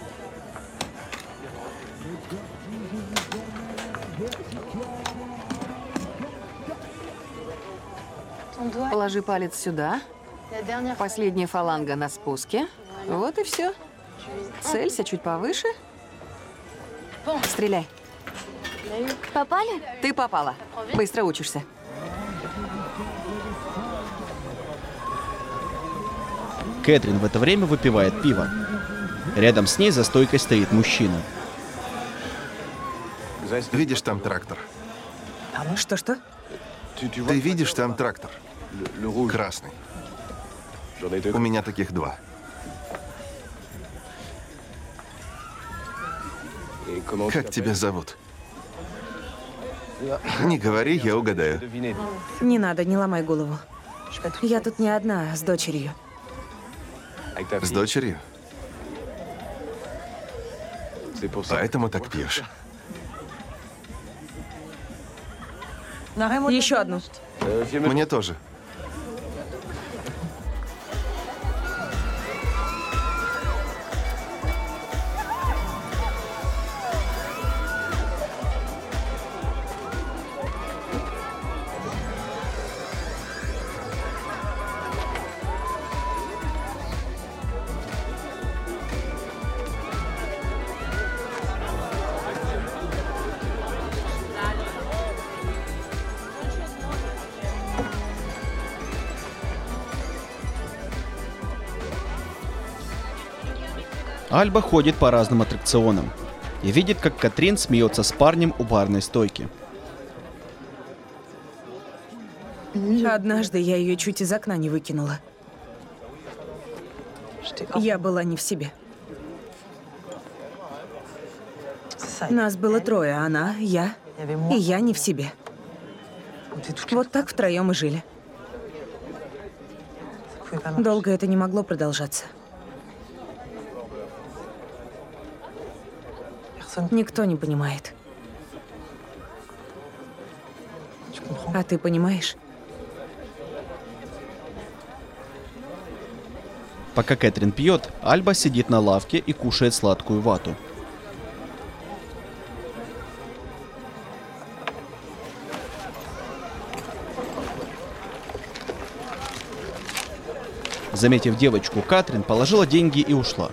Положи палец сюда. Последняя фаланга на спуске. Вот и все. Целься чуть повыше. Стреляй. Попали? Ты попала. Быстро учишься. Кэтрин в это время выпивает пиво. Рядом с ней за стойкой стоит мужчина. Видишь там трактор? Что-что? Ты видишь там трактор? Красный. У меня таких два. Как тебя зовут? Не говори, я угадаю. Не надо, не ломай голову. Я тут не одна, с дочерью. С дочерью? Поэтому так пьешь. Еще одну. Мне тоже. Альба ходит по разным аттракционам и видит, как Катрин смеется с парнем у барной стойки. Однажды я ее чуть из окна не выкинула. Я была не в себе. Нас было трое, она, я и я не в себе. Вот так втроем и жили. Долго это не могло продолжаться. Никто не понимает. А ты понимаешь? Пока Кэтрин пьет, Альба сидит на лавке и кушает сладкую вату. Заметив девочку, Катрин положила деньги и ушла.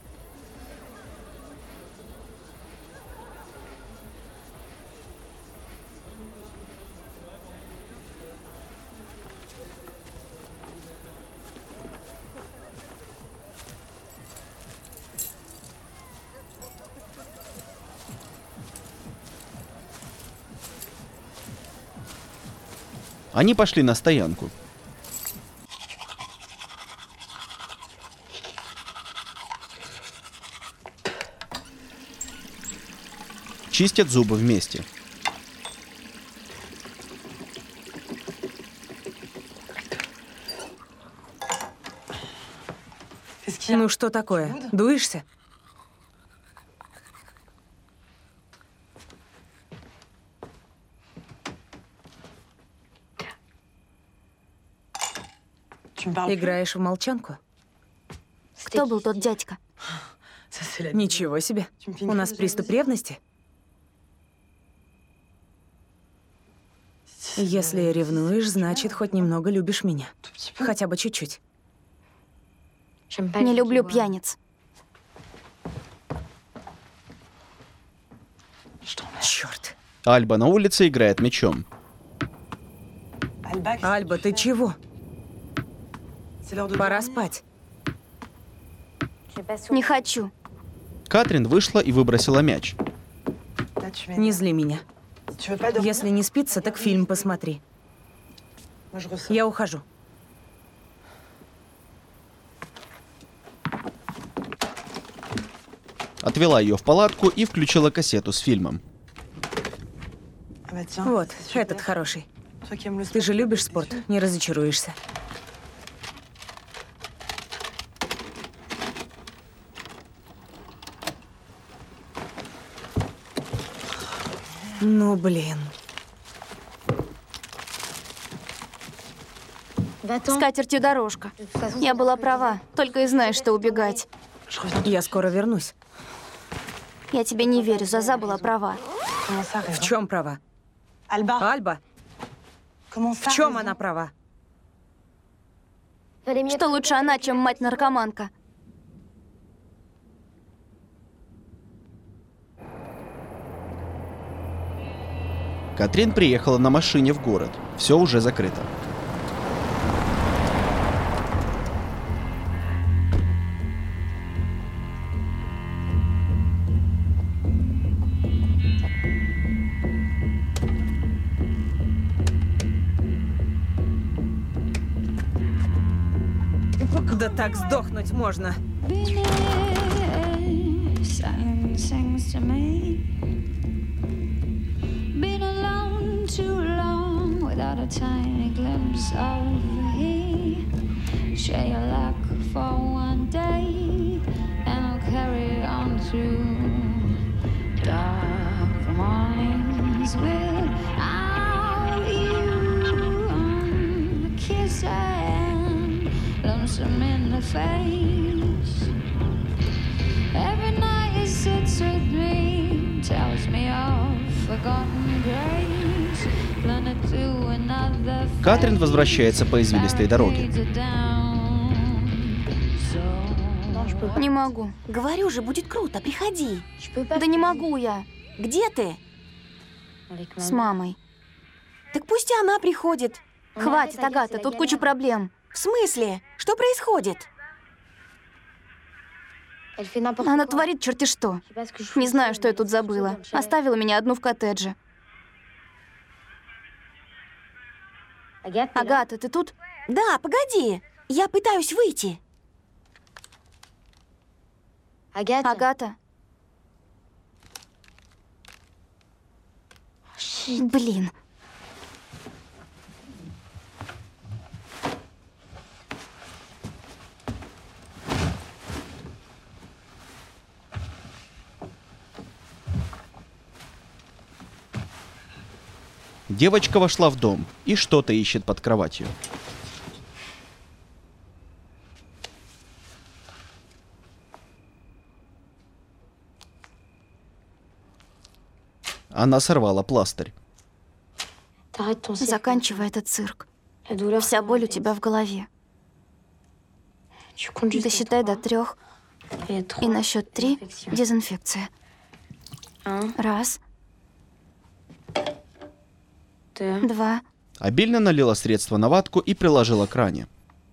Они пошли на стоянку. Чистят зубы вместе. Ну что такое? Дуешься? Играешь в молчанку? Кто был тот дядька? Ничего себе. У нас приступ ревности? Если ревнуешь, значит, хоть немного любишь меня. Хотя бы чуть-чуть. Не люблю пьяниц. Черт. Альба на улице играет мячом. Альба, ты чего? Пора спать. Не хочу. Катрин вышла и выбросила мяч. Не зли меня. Если не спится, так фильм посмотри. Я ухожу. Отвела ее в палатку и включила кассету с фильмом. Вот, этот хороший. Ты же любишь спорт, не разочаруешься. Ну, блин. С катертью дорожка. Я была права, только и знаешь, что убегать. Я скоро вернусь. Я тебе не верю, Заза была права. В чем права? Альба? В чем она права? Что лучше она, чем мать-наркоманка? Катрин приехала на машине в город. Все уже закрыто. Да так сдохнуть можно. A tiny glimpse of he share your luck for one day and I'll carry on through dark mornings without you on a kiss and lonesome in the face. Every night it sits with me, tells me of forgotten grace. Катрин возвращается по извилистой дороге. Не могу. Говорю же, будет круто, приходи. Да не могу я. Где ты? С мамой. Так пусть и она приходит. Хватит, Агата, тут куча проблем. В смысле? Что происходит? Она творит черти что. Не знаю, что я тут забыла. Оставила меня одну в коттедже. Агата, ты тут? Да, погоди. Я пытаюсь выйти. Агата. Блин. Девочка вошла в дом и что-то ищет под кроватью. Она сорвала пластырь. Заканчивай этот цирк. Вся боль у тебя в голове. Досчитай до трех. И на счет три дезинфекция. Раз. Два. Обильно налила средство на ватку и приложила к ране.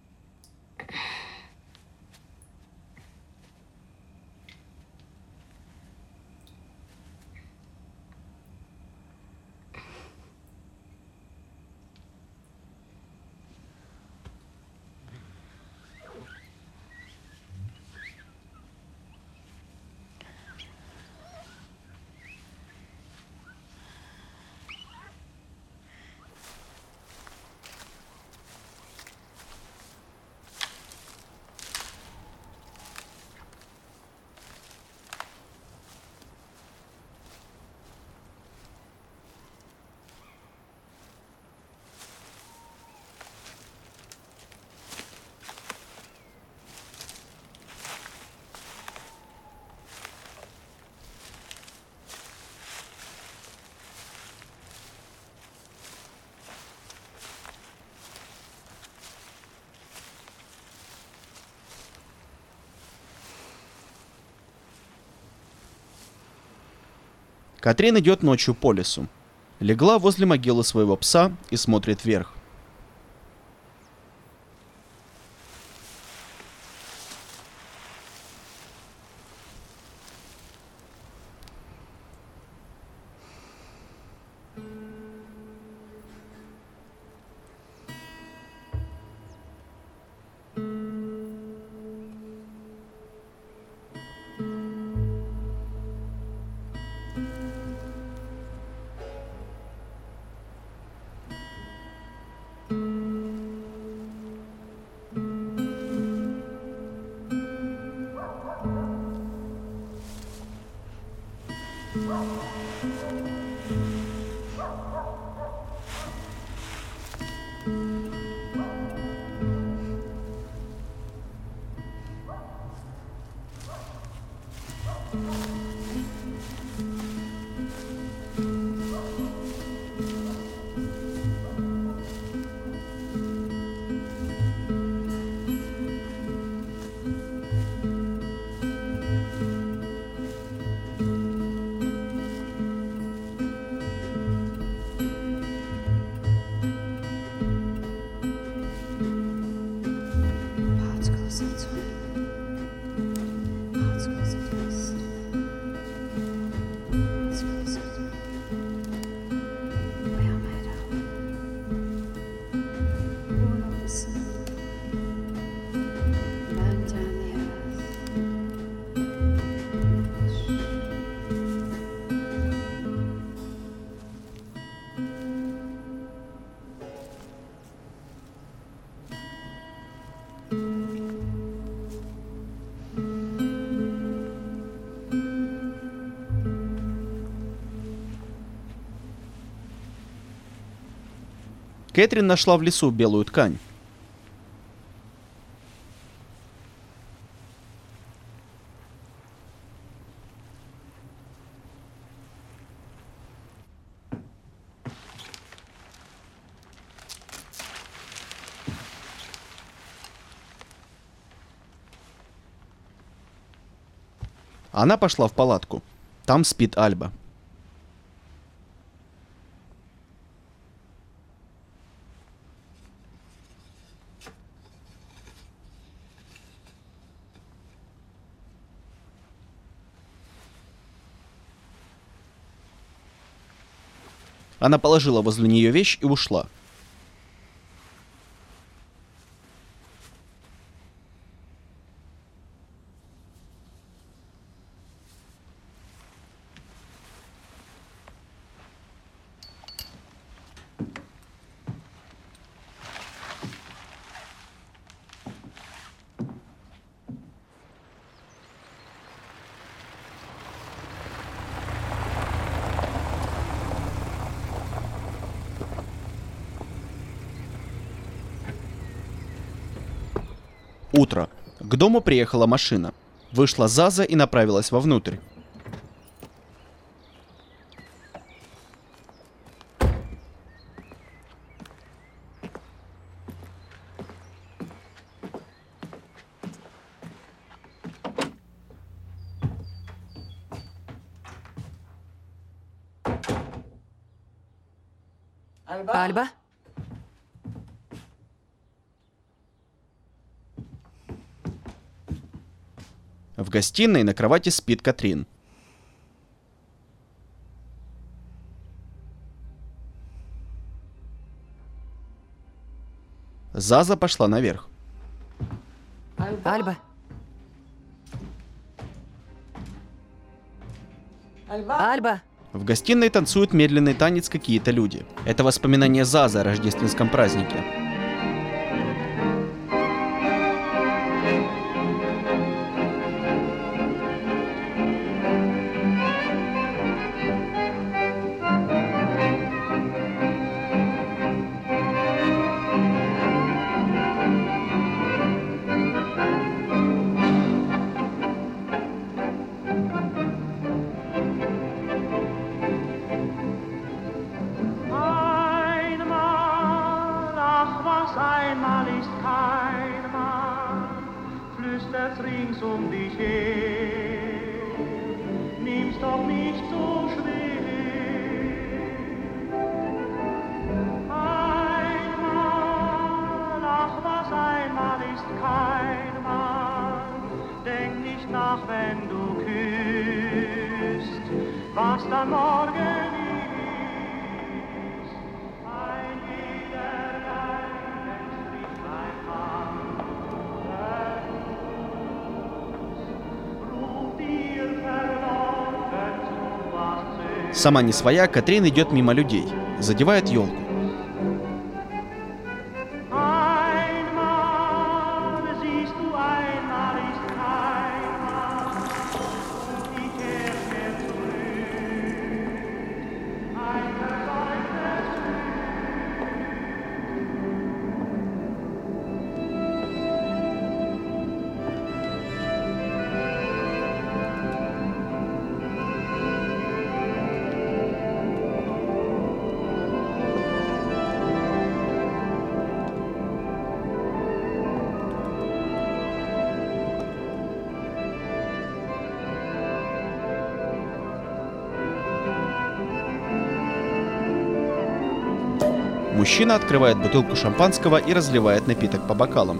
Катрин идет ночью по лесу. Легла возле могилы своего пса и смотрит вверх. Кэтрин нашла в лесу белую ткань. Она пошла в палатку. Там спит Альба. Она положила возле нее вещь и ушла. Утро. К дому приехала машина. Вышла Заза и направилась вовнутрь. Альба? В гостиной на кровати спит Катрин. Заза пошла наверх. Альба? Альба? В гостиной танцуют медленный танец какие-то люди. Это воспоминание Зазы о рождественском празднике. Einmal ist kein Mann, flüstert's rings um dich her, nimm's doch nicht so schwer. Einmal, ach was, einmal ist kein Mann, denk nicht nach, wenn du küsst, was dann morgen ist. Сама не своя, Катрин идет мимо людей, задевает елку. Мужчина открывает бутылку шампанского и разливает напиток по бокалам.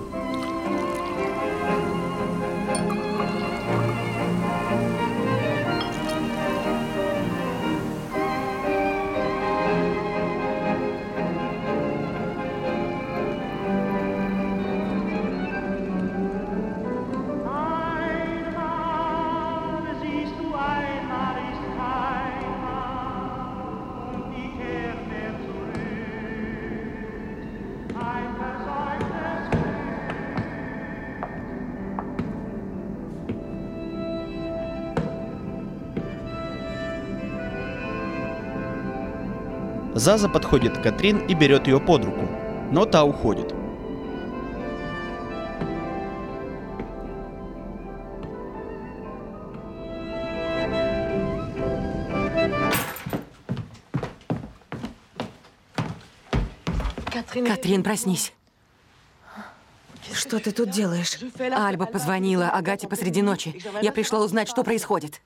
Заза подходит к Катрин и берет ее под руку, но та уходит. Катрин, проснись. Что ты тут делаешь? Альба позвонила Агате посреди ночи. Я пришла узнать, что происходит.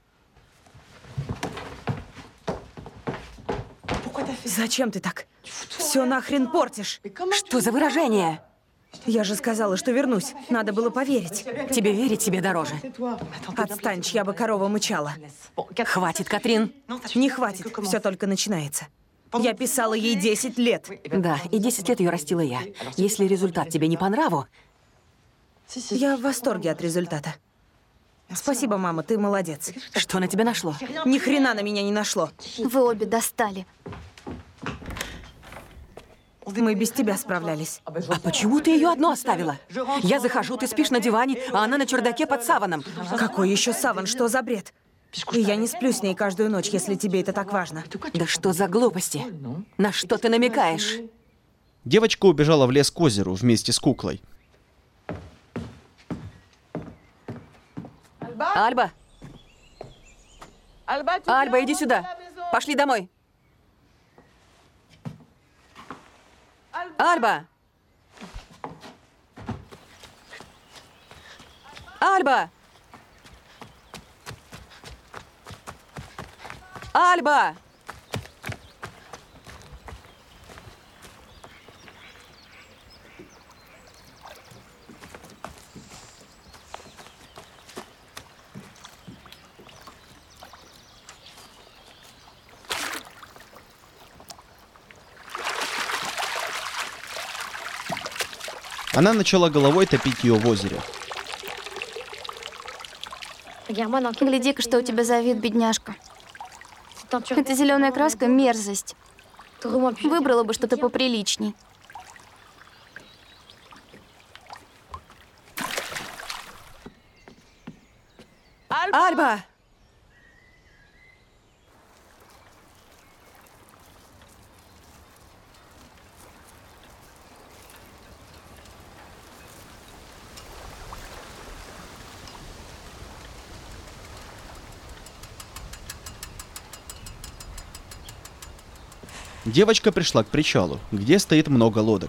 Зачем ты так? Все нахрен портишь. Что за выражение? Я же сказала, что вернусь. Надо было поверить. Тебе верить себе дороже. Отстань, чья бы корова мычала. Хватит, Катрин. Не хватит, все только начинается. Я писала ей десять лет. Да, и десять лет ее растила я. Если результат тебе не по нраву... Я в восторге от результата. Спасибо, мама, ты молодец. Что на тебя нашло? Ни хрена на меня не нашло. Вы обе достали. Мы без тебя справлялись. А почему ты ее одну оставила? Я захожу, ты спишь на диване, а она на чердаке под саваном. Какой еще саван? Что за бред? И я не сплю с ней каждую ночь, если тебе это так важно. Да что за глупости? На что ты намекаешь? Девочка убежала в лес к озеру вместе с куклой. Альба! Альба, иди сюда. Пошли домой. Альба! Альба! Альба! Она начала головой топить ее в озере. Гляди-ка, что у тебя за вид, бедняжка. Эта зеленая краска — мерзость. Выбрала бы что-то поприличней. Альба! Девочка пришла к причалу, где стоит много лодок.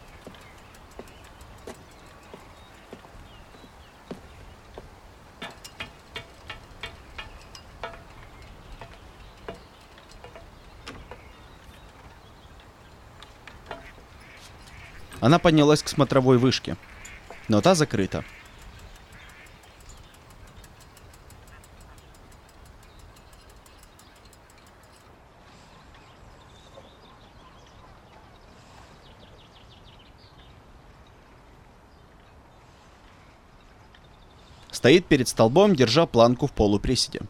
Она поднялась к смотровой вышке, но та закрыта. Стоит перед столбом, держа планку в полуприседе.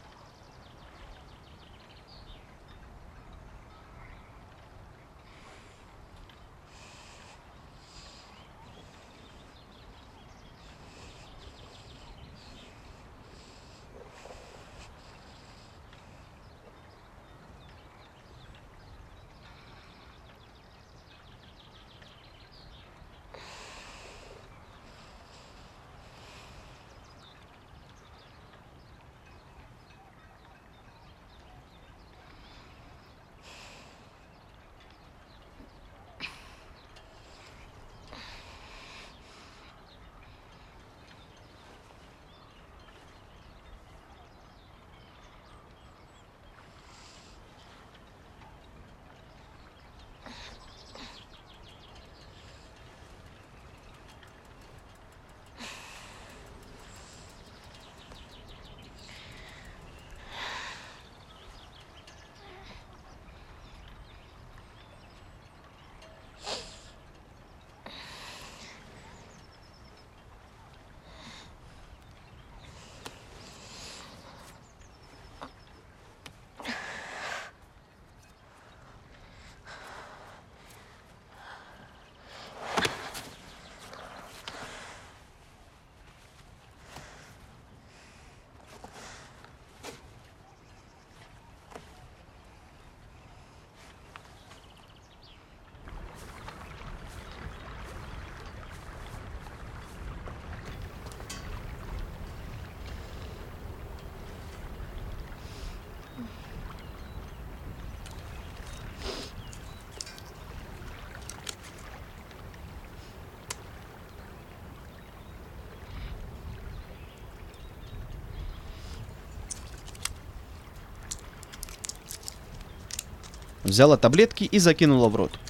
Взяла таблетки и закинула в рот.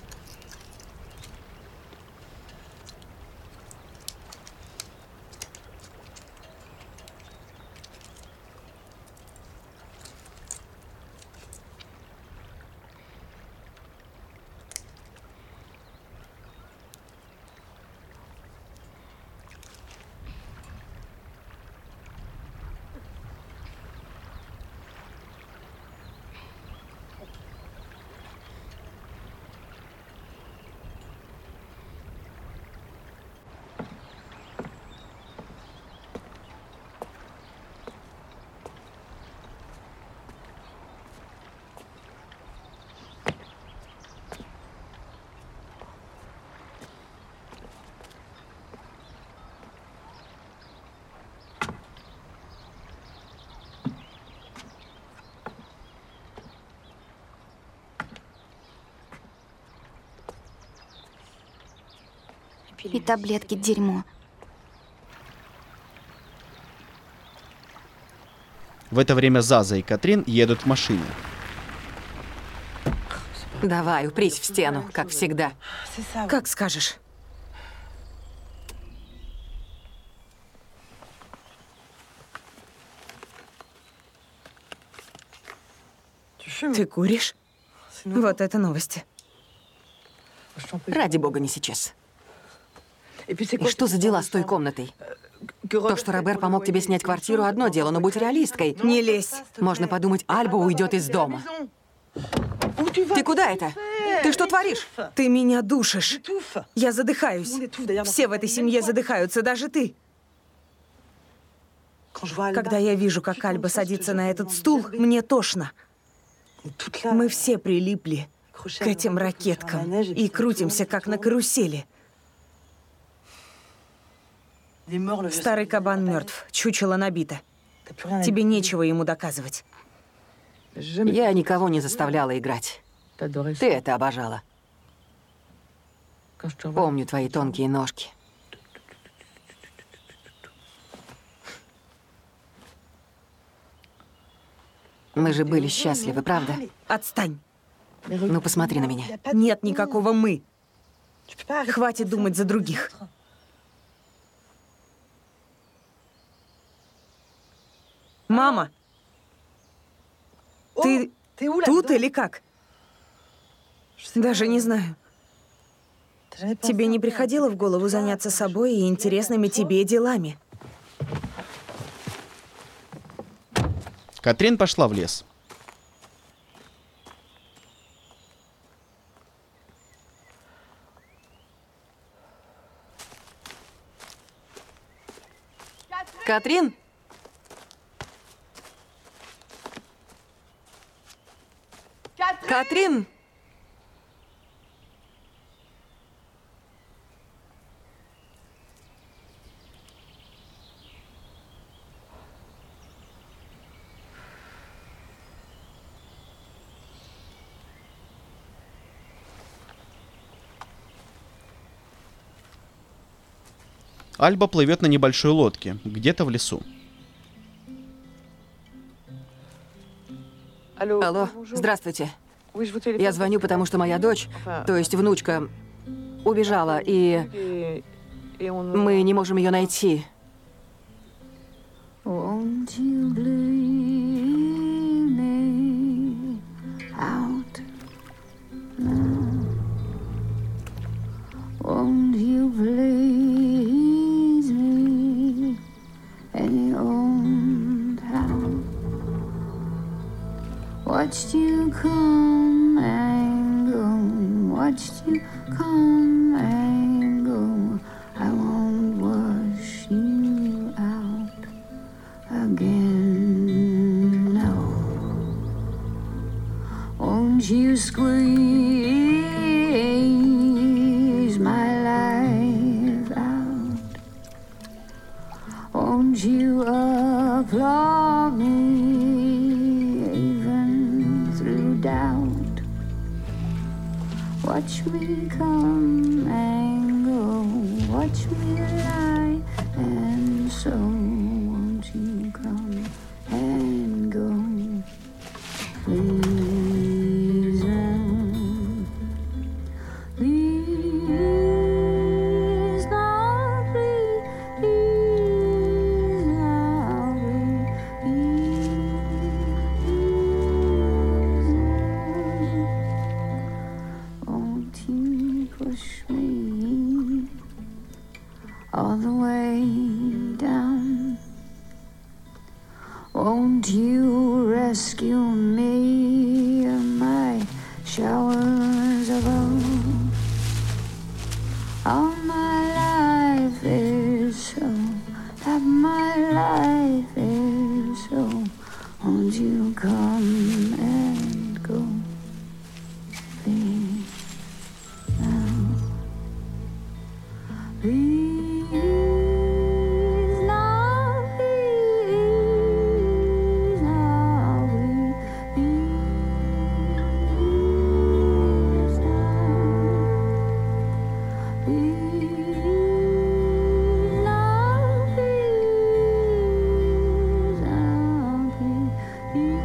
И таблетки дерьмо. В это время Заза и Катрин едут в машине. Давай, упрись в стену, как всегда. Как скажешь. Ты куришь? Вот это новости. Ради бога, не сейчас. И что за дела с той комнатой? То, что Робер помог тебе снять квартиру, одно дело, но будь реалисткой. Не лезь. Можно подумать, Альба уйдет из дома. Ты куда это? Ты что творишь? Ты меня душишь. Я задыхаюсь. Все в этой семье задыхаются, даже ты. Когда я вижу, как Альба садится на этот стул, мне тошно. Мы все прилипли к этим ракеткам и крутимся, как на карусели. Старый кабан мертв, чучело набито. Тебе нечего ему доказывать. Я никого не заставляла играть. Ты это обожала. Помню твои тонкие ножки. Мы же были счастливы, правда? Отстань. Ну, посмотри на меня. Нет никакого «мы». Хватит думать за других. Мама! Ты тут или как? Даже не знаю. Тебе не приходило в голову заняться собой и интересными тебе делами? Катрин пошла в лес. Катрин? Катрин? Альба плывет на небольшой лодке, где-то в лесу. Алло, здравствуйте. Я звоню, потому что моя дочь, то есть внучка, убежала, и мы не можем ее найти. Won't you leave me out now? Won't you please me any old how? Watched you come and go, watched you come and go. I won't wash you out again, no. Won't you squeeze my life out? Won't you applaud me even through doubt? Watch me come and go, watch me lie and so. Won't you come and go, please? And all the way down. Won't you rescue me in my showers of love? All my life is so, half my life is so. Won't you come and go, please, now, please, now, please, now, please, now, please, now, please, now, please.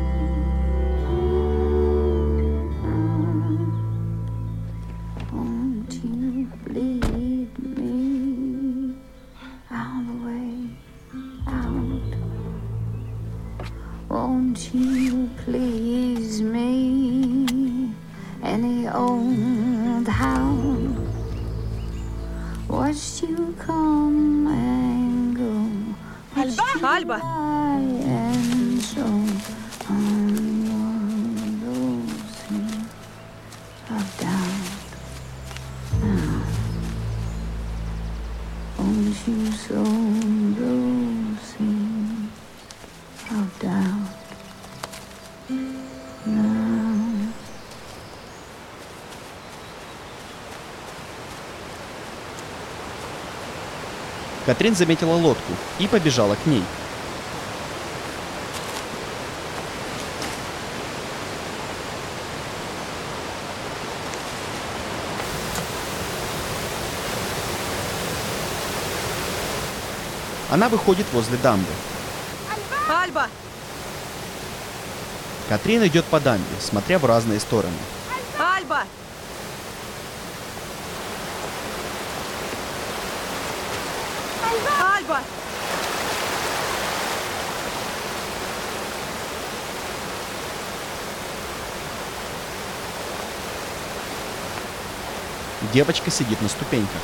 Won't you lead me all the way out? Won't you please me any old hound? Watched you come and go. Альба! Альба! I am so on one of those things of doubt. Now, won't you sow those seeds of doubt? Now. Катрин заметила лодку и побежала к ней. Она выходит возле дамбы. Альба! Катрин идет по дамбе, смотря в разные стороны. Альба! Альба! Девочка сидит на ступеньках.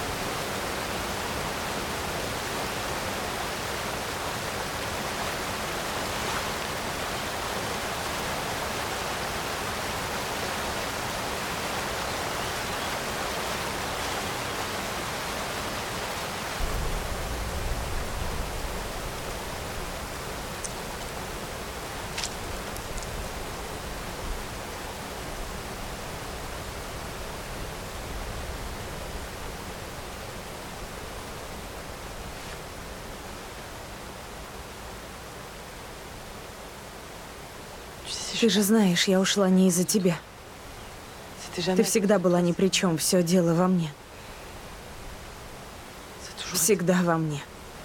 Ты же знаешь, я ушла не из-за тебя. Ты всегда была ни при чем, все дело во мне. Всегда во мне.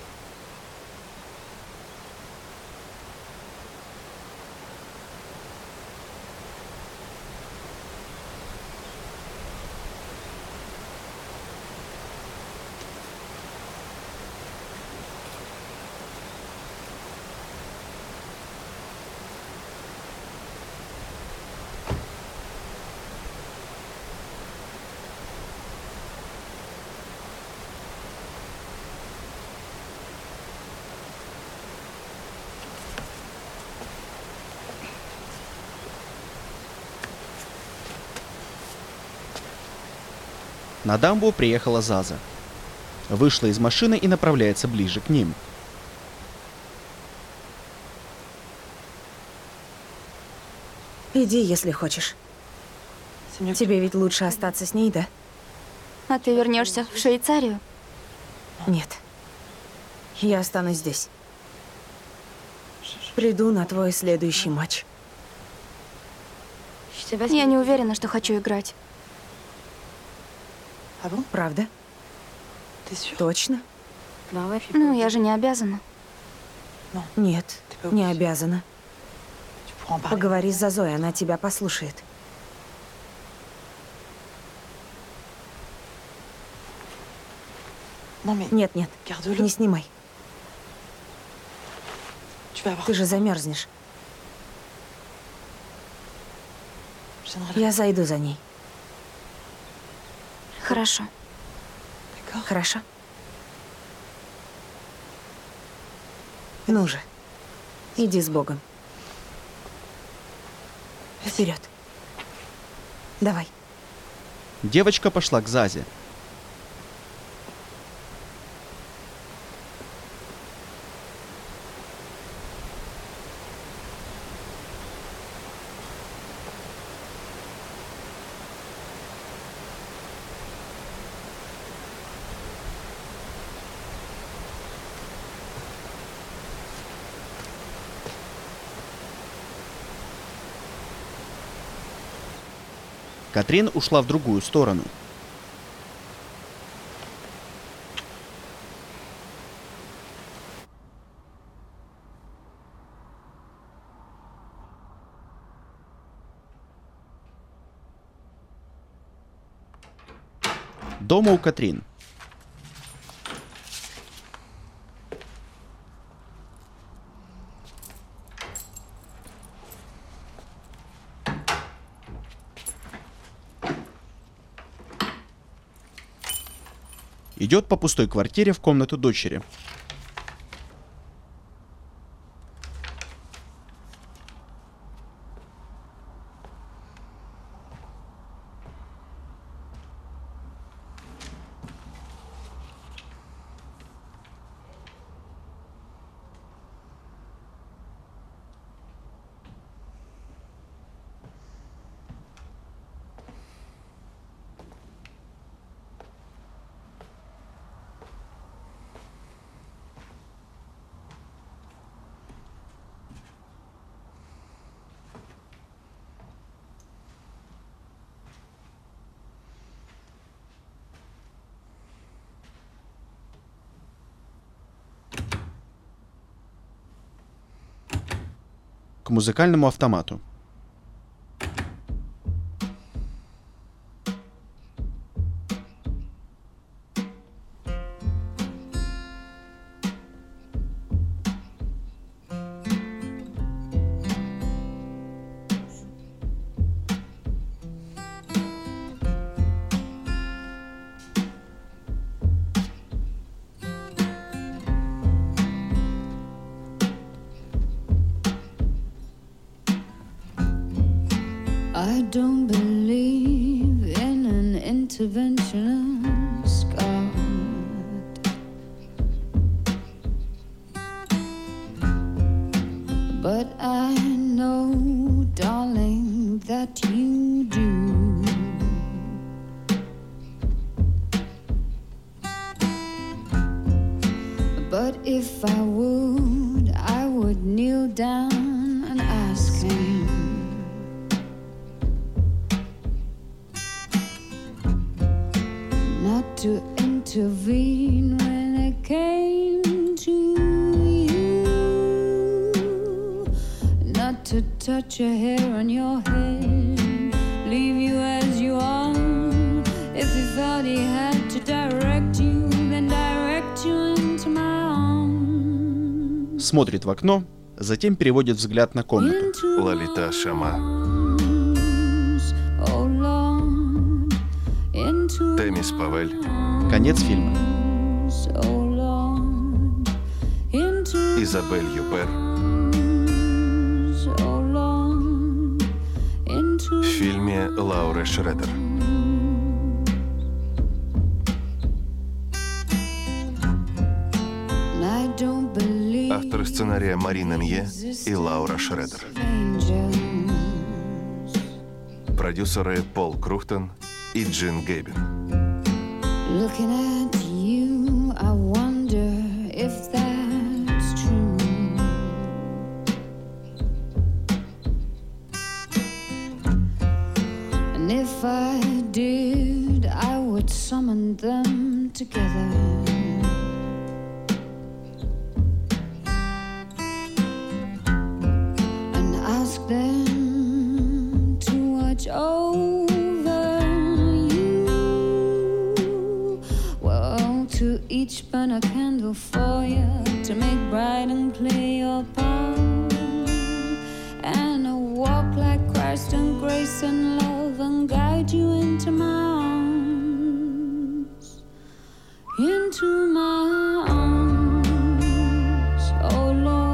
На дамбу приехала Заза. Вышла из машины и направляется ближе к ним. Иди, если хочешь. Тебе ведь лучше остаться с ней, да? А ты вернешься в Швейцарию? Нет. Я останусь здесь. Приду на твой следующий матч. Я не уверена, что хочу играть. Правда? Точно? Ну, я же не обязана. Нет, не обязана. Поговори с Зазой, она тебя послушает. Нет, нет, не снимай. Ты же замерзнешь. Я зайду за ней. Хорошо. Хорошо? Ну же, иди с Богом. Вперед. Давай. Девочка пошла к Зазе. Катрин ушла в другую сторону. Дома у Катрин. Идет по пустой квартире в комнату дочери. К музыкальному автомату. I don't believe in an interventionist God, but I know, darling, that you do. But if I would, I would kneel down and ask him to intervene when it came to you, not to touch a hair on your head, leave you as you are. If he felt he had to direct you, then direct you into my arms. Смотрит в окно, затем переводит взгляд на комнату. Лолита Шама. Темис Павель. Конец фильма. Изабель Юпер. В фильме Лаура Шредер. Авторы сценария Марина Мье и Лаура Шредер. Продюсеры Пол Крухтон и Джин Гейбин. Looking at you, I wonder if that's true. And if I did, I would summon them together. And ask them to watch over to each burn a candle for you, to make bright and clear your path, and I'll walk like Christ in grace and love and guide you into my arms, into my arms, oh Lord.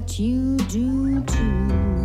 what you do too.